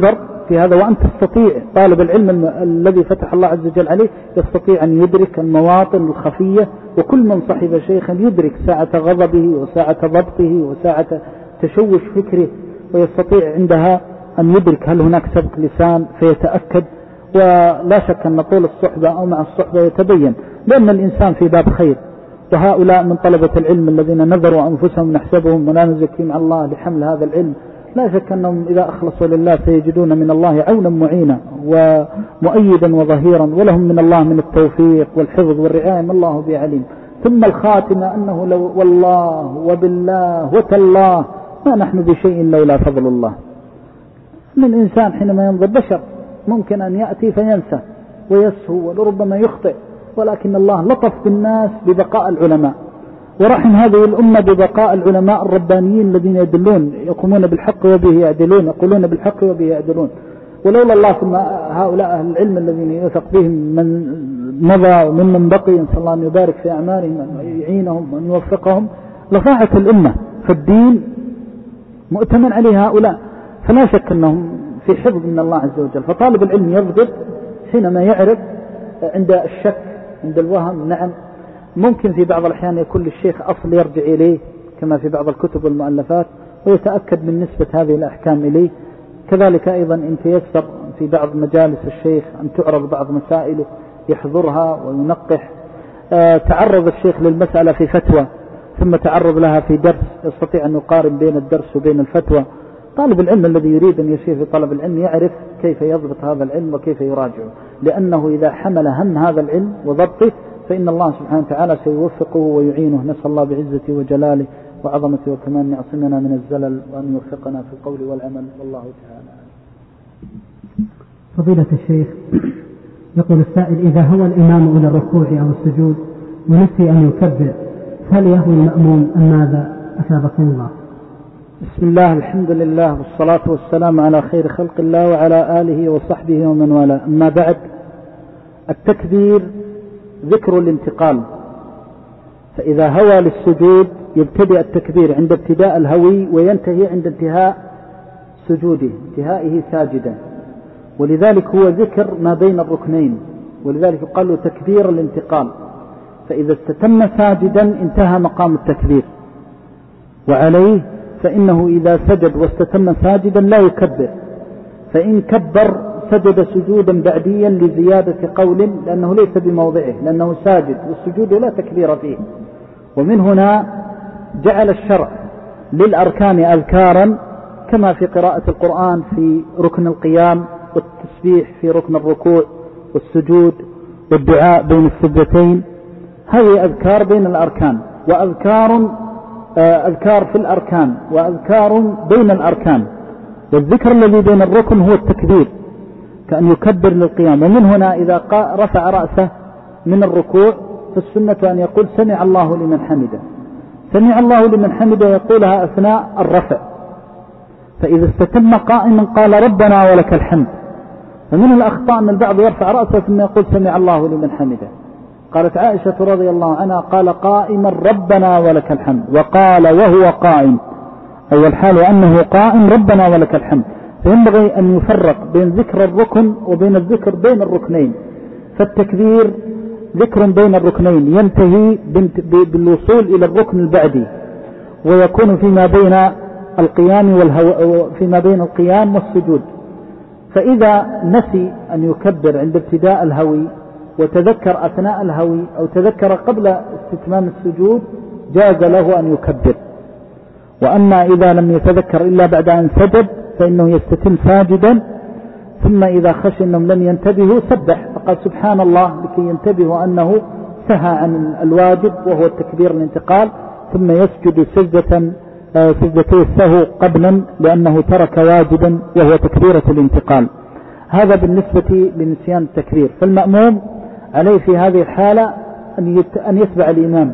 في هذا، وأن تستطيع طالب العلم الذي فتح الله عز وجل عليه يستطيع أن يدرك المواطن الخفية، وكل من صحب شيخا يدرك ساعة غضبه وساعة ضبطه وساعة تشوش فكره، ويستطيع عندها أن يدرك هل هناك سبق لسان فيتأكد. ولا شك أن طول الصحبة أو مع الصحبة يتبين، لأن الإنسان في باب خير. وهؤلاء من طلبة العلم الذين نذروا أنفسهم نحسبهم ولا نزكي مع الله لحمل هذا العلم، لا شك أنهم إذا أخلصوا لله سيجدون من الله عونا معينا ومؤيدا وظهيرا، ولهم من الله من التوفيق والحفظ والرعاية ما الله به عليم. ثم الخاتمة أنه لو والله وبالله وتالله ما نحن بشيء لولا فضل الله. من الإنسان حينما ينظر بشر ممكن أن يأتي فينسى ويسهو ولربما يخطئ، ولكن الله لطف بالناس ببقاء العلماء، ورحم هذه الأمة ببقاء العلماء الربانيين الذين يدلون يقومون بالحق وبه يعدلون، يقولون بالحق وبه يعدلون. ولولا الله ثم هؤلاء أهل العلم الذين يوثق بهم من مضى وممن بقي، نسأل الله أن يبارك في أعمالهم وأن يعينهم وأن يوفقهم، لضاعت الأمة. فالدين مؤتمن عليه هؤلاء، فلا شك أنهم في حفظ من الله عز وجل. فطالب العلم يضبط حينما يعرف عند الشك عند الوهم. نعم ممكن في بعض الأحيان يكون للشيخ أصل يرجع إليه كما في بعض الكتب والمؤلفات، ويتأكد من نسبة هذه الأحكام إليه. كذلك أيضا إن تيسر في بعض مجالس الشيخ أن تعرض بعض مسائله يحضرها وينقح. آه تعرض الشيخ للمسألة في فتوى ثم تعرض لها في درس، يستطيع أن يقارن بين الدرس وبين الفتوى. طالب العلم الذي يريد أن يسير في طلب العلم يعرف كيف يضبط هذا العلم وكيف يراجعه، لأنه إذا حمل هم هذا العلم وضبطه فإن الله سبحانه وتعالى سيوفقه ويعينه. نسأل الله بعزته وجلاله وعظمته وكمان يعصمنا من الزلل وأن يوفقنا في القول والعمل، والله تعالى. فضيلة الشيخ، يقول السائل: إذا هو الإمام إلى الركوع أو السجود ونسي أن يكبر هل يهوي المأموم أم ماذا؟ أثابكم الله. بسم الله، الحمد لله، والصلاة والسلام على خير خلق الله وعلى آله وصحبه ومن والاه. أما بعد، التكبير ذكر الانتقال، فإذا هوى للسجود يبتدئ التكبير عند ابتداء الهوي وينتهي عند انتهاء سجوده، انتهائه ساجدا، ولذلك هو ذكر ما بين الركنين، ولذلك يقال له تكبير الانتقال. فإذا استتم ساجدا انتهى مقام التكبير، وعليه فإنه إذا سجد واستتم ساجدا لا يكبر، فإن كبر سجد سجودا بعديا لزيادة قول، لأنه ليس بموضعه، لأنه ساجد والسجود لا تكبير فيه. ومن هنا جعل الشرع للأركان أذكارا، كما في قراءة القرآن في ركن القيام، والتسبيح في ركن الركوع والسجود، والدعاء بين السجدتين. هذه أذكار بين الأركان، وأذكار أذكار في الأركان، وأذكار بين الأركان. والذكر الذي بين الركن هو التكبير، كأن يكبر للقيام. ومن هنا إذا رفع رأسه من الركوع فالسنة أن يقول سمع الله لمن حمده. سمع الله لمن حمده يقولها أثناء الرفع، فإذا استتم قائما قال ربنا ولك الحمد. فمن الأخطاء أن البعض يرفع رأسه ثم يقول سمع الله لمن حمده. قالت عائشة رضي الله عنها: قال قائما ربنا ولك الحمد، وقال وهو قائم، أي الحال أنه قائم ربنا ولك الحمد. فينبغي أن يفرق بين ذكر الركن وبين الذكر بين الركنين. فالتكبير ذكر بين الركنين ينتهي بالوصول إلى الركن البعدي، ويكون فيما بين القيام والهو... فيما بين القيام والسجود. فإذا نسي أن يكبر عند ابتداء الهوي وتذكر أثناء الهوي أو تذكر قبل استتمام السجود جاز له أن يكبر. وأما إذا لم يتذكر إلا بعد أن سجد فإنه يستتم ساجدا، ثم إذا خشي أنهم لم ينتبهوا سبح فقال سبحان الله لكي ينتبهوا أنه سهى عن الواجب وهو التكبير الانتقال، ثم يسجد سجدة سجدتي السهو قبلا لأنه ترك واجبا وهو تكبيرة الانتقال. هذا بالنسبة لنسيان التكبير. فالمأموم عليه في هذه الحالة أن يتبع الإمام،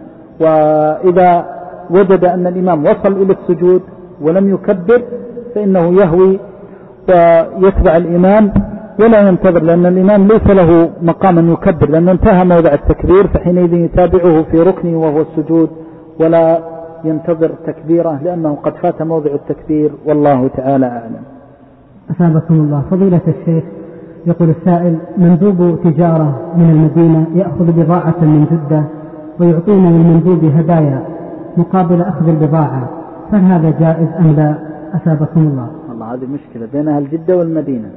وإذا وجد أن الإمام وصل إلى السجود ولم يكبر فإنه يهوي ويتبع الإمام ولا ينتظر، لأن الإمام ليس له مقام أن يكبر لأنه انتهى موضع التكبير، فحينئذ يتابعه في ركنه وهو السجود ولا ينتظر تكبيره لأنه قد فات موضع التكبير، والله تعالى أعلم. أثابكم الله. فضيلة الشيخ، يقول السائل: مندوب تجارة من المدينة يأخذ بضاعة من جدة ويعطينا للمندوب هدايا مقابل أخذ البضاعة، فهل هذا جائز أم لا؟ أثابكم الله. والله هذه مشكلة بين أهل جدة والمدينة.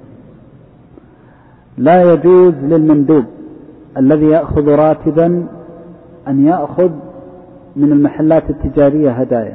لا يجوز للمندوب الذي يأخذ راتبا أن يأخذ من المحلات التجارية هدايا،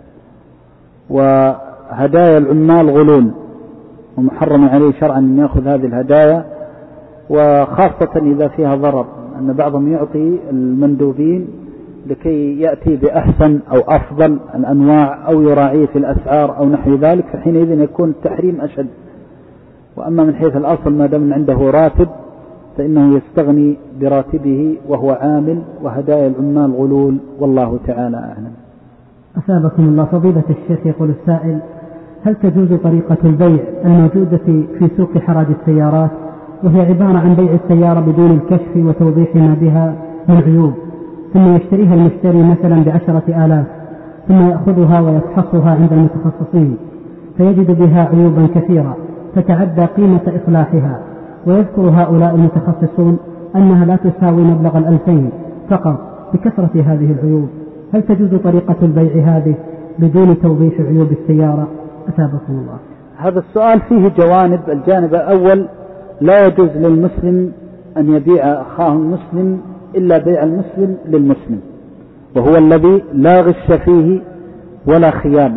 وهدايا العمال غلول ومحرم عليه شرعا أن يأخذ هذه الهدايا، وخاصة إذا فيها ضرر، أن بعضهم يعطي المندوبين لكي يأتي بأحسن أو أفضل الأنواع أو يراعيه في الأسعار أو نحو ذلك، فحينئذ يكون التحريم أشد. وأما من حيث الأصل ما دام عنده راتب فإنه يستغني براتبه وهو عامل، وهدايا العمال غلول، والله تعالى أعلم. أثابكم الله. فضيلة الشيخ، يقول السائل: هل تجوز طريقة البيع الموجودة في سوق حراج السيارات، وهي عبارة عن بيع السيارة بدون الكشف وتوضيح ما بها من عيوب، ثم يشتريها المشتري مثلا بعشرة آلاف ثم يأخذها ويفحصها عند المتخصصين فيجد بها عيوبا كثيرة تتعدى قيمة إصلاحها، ويذكر هؤلاء المتخصصون أنها لا تساوي مبلغ الألفين فقط بكثرة هذه العيوب، هل تجوز طريقة البيع هذه بدون توضيح عيوب السيارة؟ أثابكم الله. هذا السؤال فيه جوانب. الجانب الأول: لا يجوز للمسلم أن يبيع أخاه المسلم إلا بيع المسلم للمسلم، وهو الذي لا غش فيه ولا خيانة،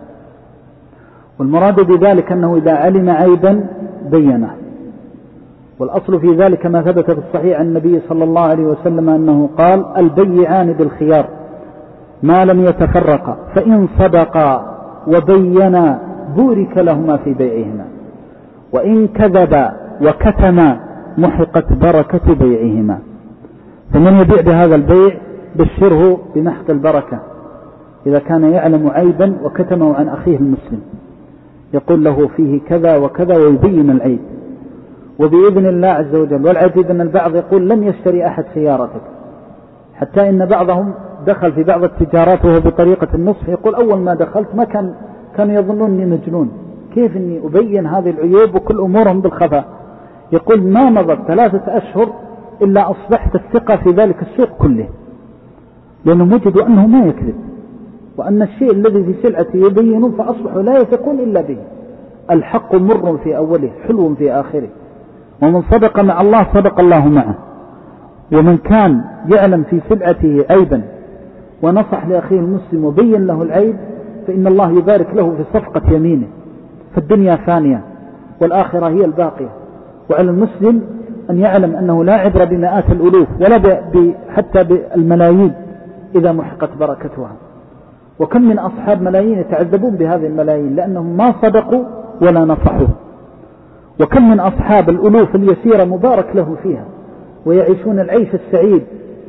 والمراد بذلك أنه إذا علم عيبا بينه. والأصل في ذلك ما ثبت في الصحيح عن النبي صلى الله عليه وسلم أنه قال: البيعان بالخيار ما لم يتفرقا، فإن صدقا وبينا بورك لهما في بيعهما، وإن كذبا وكتما محقت بركة بيعهما. فمن يبيع بهذا البيع بشره بمحق البركة إذا كان يعلم عيبا وكتمه عن أخيه المسلم، يقول له فيه كذا وكذا ويبين العيب، وبإذن الله عز وجل. والعجيب أن البعض يقول: لم يشتري أحد سيارتك، حتى إن بعضهم دخل في بعض التجارات وهو بطريقة النصح، يقول: أول ما دخلت ما كان كانوا يظنوني مجنون، كيف أني أبين هذه العيوب وكل أمورهم بالخفاء. يقول: ما مضت ثلاثة أشهر إلا أصبحت الثقة في ذلك السوق كله، لأنهم وجدوا أنه ما يكذب، وأن الشيء الذي في سلعته يبينون، فأصبحوا لا يثقون إلا به. الحق مر في أوله حلو في آخره، ومن صدق مع الله صدق الله معه. ومن كان يعلم في سلعته عيبا ونصح لأخيه المسلم وبين له العيب فإن الله يبارك له في صفقة يمينه، فالدنيا فانية والآخرة هي الباقية. وعلى المسلم أن يعلم أنه لا عبر بمئات الألوف ولا حتى بالملايين إذا محقت بركتها. وكم من أصحاب ملايين يتعذبون بهذه الملايين لأنهم ما صدقوا ولا نصحوا، وكم من أصحاب الألوف اليسيرة مبارك له فيها ويعيشون العيش السعيد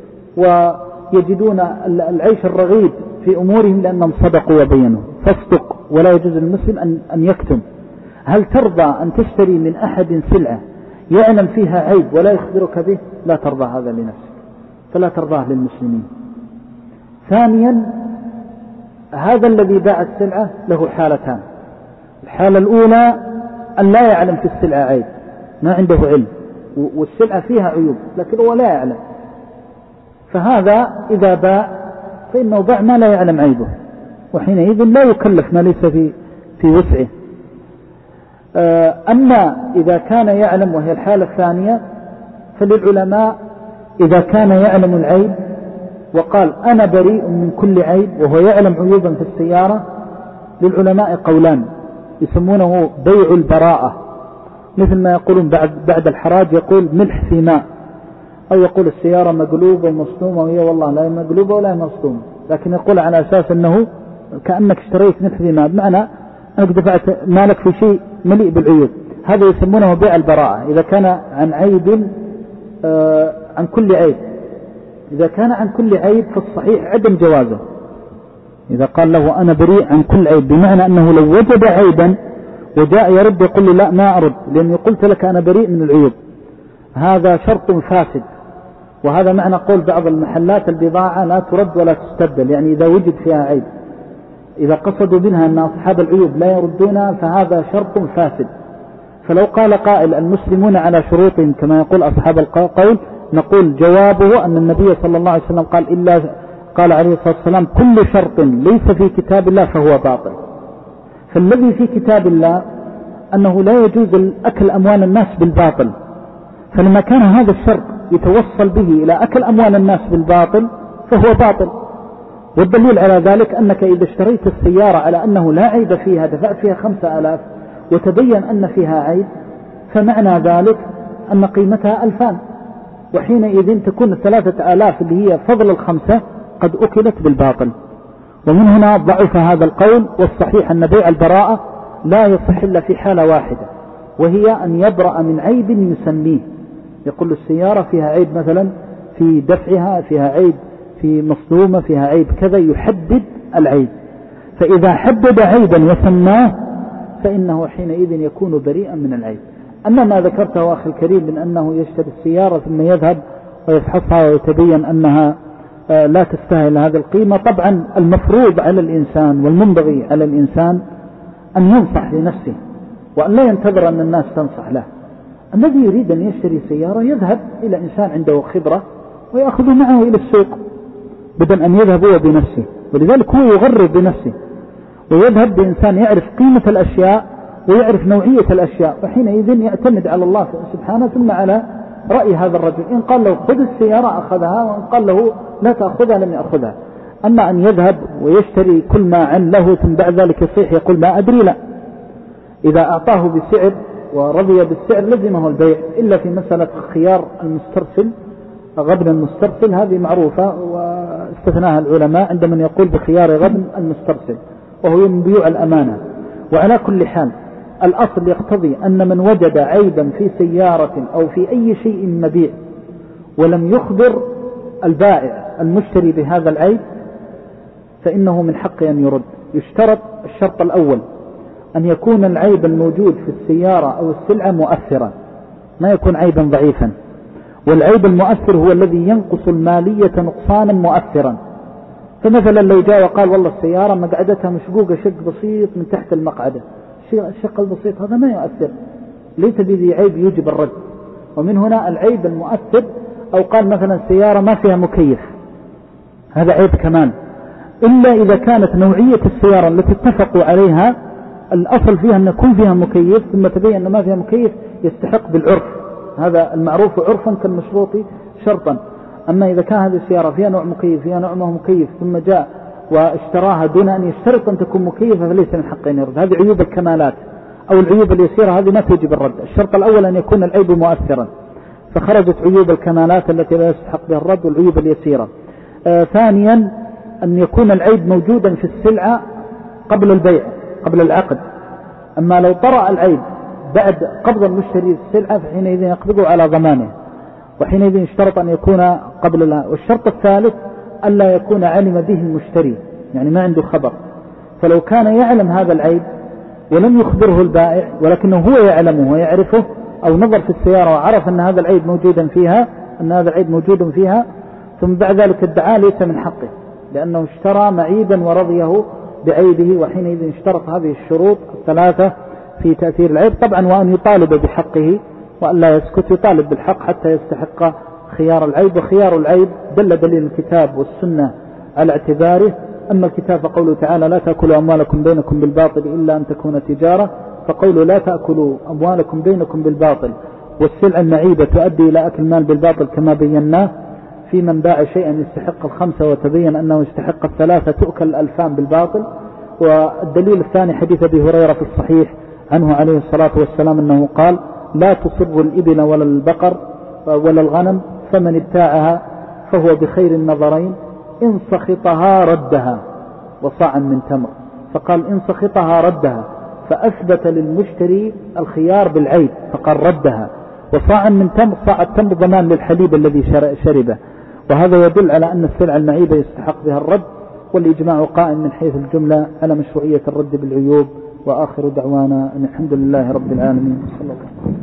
ويجدون العيش الرغيد في أمورهم لأنهم صدقوا وبينوا. فاصدق، ولا يجوز للمسلم أن, أن يكتم. هل ترضى أن تشتري من أحد سلعة يعلم فيها عيب ولا يخبرك به؟ لا ترضى هذا لنفسك، فلا ترضاه للمسلمين. ثانيا، هذا الذي باع السلعة له حالتان: الحالة الأولى أن لا يعلم في السلعة عيب، ما عنده علم والسلعة فيها عيوب لكن هو لا يعلم، فهذا إذا باع فإنه باع ما لا يعلم عيبه، وحينئذ لا يكلف ما ليس في في وسعه. أما إذا كان يعلم، وهي الحالة الثانية، فللعلماء إذا كان يعلم العيب وقال أنا بريء من كل عيب وهو يعلم عيوبا في السيارة، للعلماء قولان يسمونه بيع البراءة، مثل ما يقولون بعد, بعد الحراج يقول ملح في ماء، أو يقول السيارة مقلوبة ومصدومة وهي والله لا مقلوبة ولا مصدومة، لكن يقول على أساس أنه كأنك اشتريت ملح في ماء، بمعنى أنك دفعت مالك في شيء مليء بالعيوب. هذا يسمونه بيع البراءة إذا كان عن عيب آه عن كل عيب. إذا كان عن كل عيب فالصحيح عدم جوازه. إذا قال له أنا بريء عن كل عيب، بمعنى أنه لو وجد عيبا وجاء يرد يقول لي لا ما أرد لأني قلت لك أنا بريء من العيوب، هذا شرط فاسد. وهذا معنى قول بعض المحلات البضاعة لا ترد ولا تستبدل، يعني إذا وجد فيها عيب. إذا قصدوا منها أن أصحاب العيوب لا يردونها فهذا شرط فاسد. فلو قال قائل المسلمون على شروطهم كما يقول أصحاب القول، نقول جوابه أن النبي صلى الله عليه وسلم قال إلا قال عليه الصلاة والسلام كل شرط ليس في كتاب الله فهو باطل. فالذي في كتاب الله أنه لا يجوز أكل أموال الناس بالباطل، فلما كان هذا الشرط يتوصل به إلى أكل أموال الناس بالباطل فهو باطل. والدليل على ذلك أنك إذا اشتريت السيارة على أنه لا عيب فيها، دفعت فيها خمسة آلاف وتبين أن فيها عيب، فمعنى ذلك أن قيمتها ألفان، وحينئذ تكون الثلاثة آلاف اللي هي فضل الخمسة قد أكلت بالباطل. ومن هنا ضعف هذا القول، والصحيح أن بيع البراءة لا يصح إلا في حالة واحدة، وهي أن يبرأ من عيب يسميه. يقول السيارة فيها عيب مثلا في دفعها، فيها عيب في مصدومة، فيها عيب كذا، يحدد العيب. فإذا حدد عيبا وسماه فإنه حينئذ يكون بريئا من العيب. أما ما ذكرته أخي الكريم من أنه يشتري السيارة ثم يذهب ويفحصها ويتبين أنها لا تستاهل هذه القيمة، طبعا المفروض على الإنسان والمنبغي على الإنسان أن ينصح لنفسه وأن لا ينتظر أن الناس تنصح له. الذي يريد أن يشتري سيارة يذهب إلى إنسان عنده خبرة ويأخذ معه إلى السوق بدل أن يذهب هو بنفسه. ولذلك هو يغرر بنفسه ويذهب بإنسان يعرف قيمة الأشياء ويعرف نوعية الأشياء، وحينئذ يعتمد على الله سبحانه ثم على رأي هذا الرجل. إن قال له خذ السيارة أخذها، وإن قال له لا تأخذها لم يأخذها. أما أن يذهب ويشتري كل ما عن له ثم بعد ذلك يصيح يقول ما أدري، لا، إذا أعطاه بسعر ورضي بالسعر لزمه البيع، إلا في مسألة خيار المسترسل غبن المسترسل، هذه معروفة واستثناها العلماء عند من يقول بخيار غبن المسترسل، وهو من بيوع الأمانة. وعلى كل حال الأصل يقتضي أن من وجد عيبا في سيارة أو في أي شيء مبيع ولم يخبر البائع المشتري بهذا العيب فإنه من حقه أن يرد. يشترط الشرط الأول أن يكون العيب الموجود في السيارة أو السلعة مؤثرا، ما يكون عيبا ضعيفا. والعيب المؤثر هو الذي ينقص المالية نقصانا مؤثرا. فمثلا لو جاء وقال والله السيارة مقعدتها مشقوقة شق بسيط من تحت المقعدة، الشق البسيط هذا ما يؤثر، ليس بذي عيب يوجب الرد. ومن هنا العيب المؤثر. أو قال مثلا سيارة ما فيها مكيف، هذا عيب كمان، إلا إذا كانت نوعية السيارة التي اتفقوا عليها الأصل فيها أن يكون فيها مكيف ثم تبين أن ما فيها مكيف يستحق بالعرف، هذا المعروف عرفا كالمشروط شرطا. أما إذا كان هذه السيارة فيها نوع مكيف فيها نوع ما هو مكيف ثم جاء واشتراها دون أن يشترط أن تكون مكيفة فليس من حقه أن يرد. هذه عيوب الكمالات أو العيوب اليسيرة، هذه ما توجب الرد. الشرط الأول أن يكون العيب مؤثرا، فخرجت عيوب الكمالات التي لا يستحق بها الرد والعيوب اليسيرة. آه ثانيا أن يكون العيب موجودا في السلعة قبل البيع قبل العقد. أما لو طرأ العيب بعد قبض المشتري السلعة فحينئذ يقبضه على ضمانه، وحينئذ يشترط أن يكون قبل الله. والشرط الثالث ألا يكون علم به المشتري، يعني ما عنده خبر. فلو كان يعلم هذا العيب ولم يخبره البائع ولكنه هو يعلمه ويعرفه، أو نظر في السيارة وعرف أن هذا العيب موجودا فيها أن هذا العيب موجود فيها ثم بعد ذلك ادعاه ليس من حقه، لأنه اشترى معيبا ورضيه بعيبه، وحينئذ اشترط هذه الشروط الثلاثة في تأثير العيب. طبعا وأن يطالب بحقه وأن لا يسكت، يطالب بالحق حتى يستحق خيار العيب. وخيار العيب دل دليل الكتاب والسنة على اعتباره. أما الكتاب فقوله تعالى لا تأكلوا أموالكم بينكم بالباطل إلا أن تكون تجارة، فقوله لا تأكلوا أموالكم بينكم بالباطل والسلع المعيبة تؤدي إلى أكل المال بالباطل كما بيناه. في من باع شيئا يستحق الخمسة وتبين أنه يستحق الثلاثة تؤكل الألفان بالباطل. والدليل الثاني حديث أبي هريرة في الصحيح عنه عليه الصلاة والسلام أنه قال لا تصر الإبل ولا البقر ولا الغنم، فمن ابتاعها فهو بخير النظرين، إن سخطها ردها وصاعا من تمر. فقال إن سخطها ردها، فأثبت للمشتري الخيار بالعيب فقال ردها، وصاعا من تمر، صاع التمر ضمان للحليب الذي شربه. وهذا يدل على أن السلع المعيبة يستحق بها الرد. والإجماع قائم من حيث الجملة على مشروعية الرد بالعيوب. وآخر دعوانا أن الحمد لله رب العالمين. صلى الله عليه وسلم.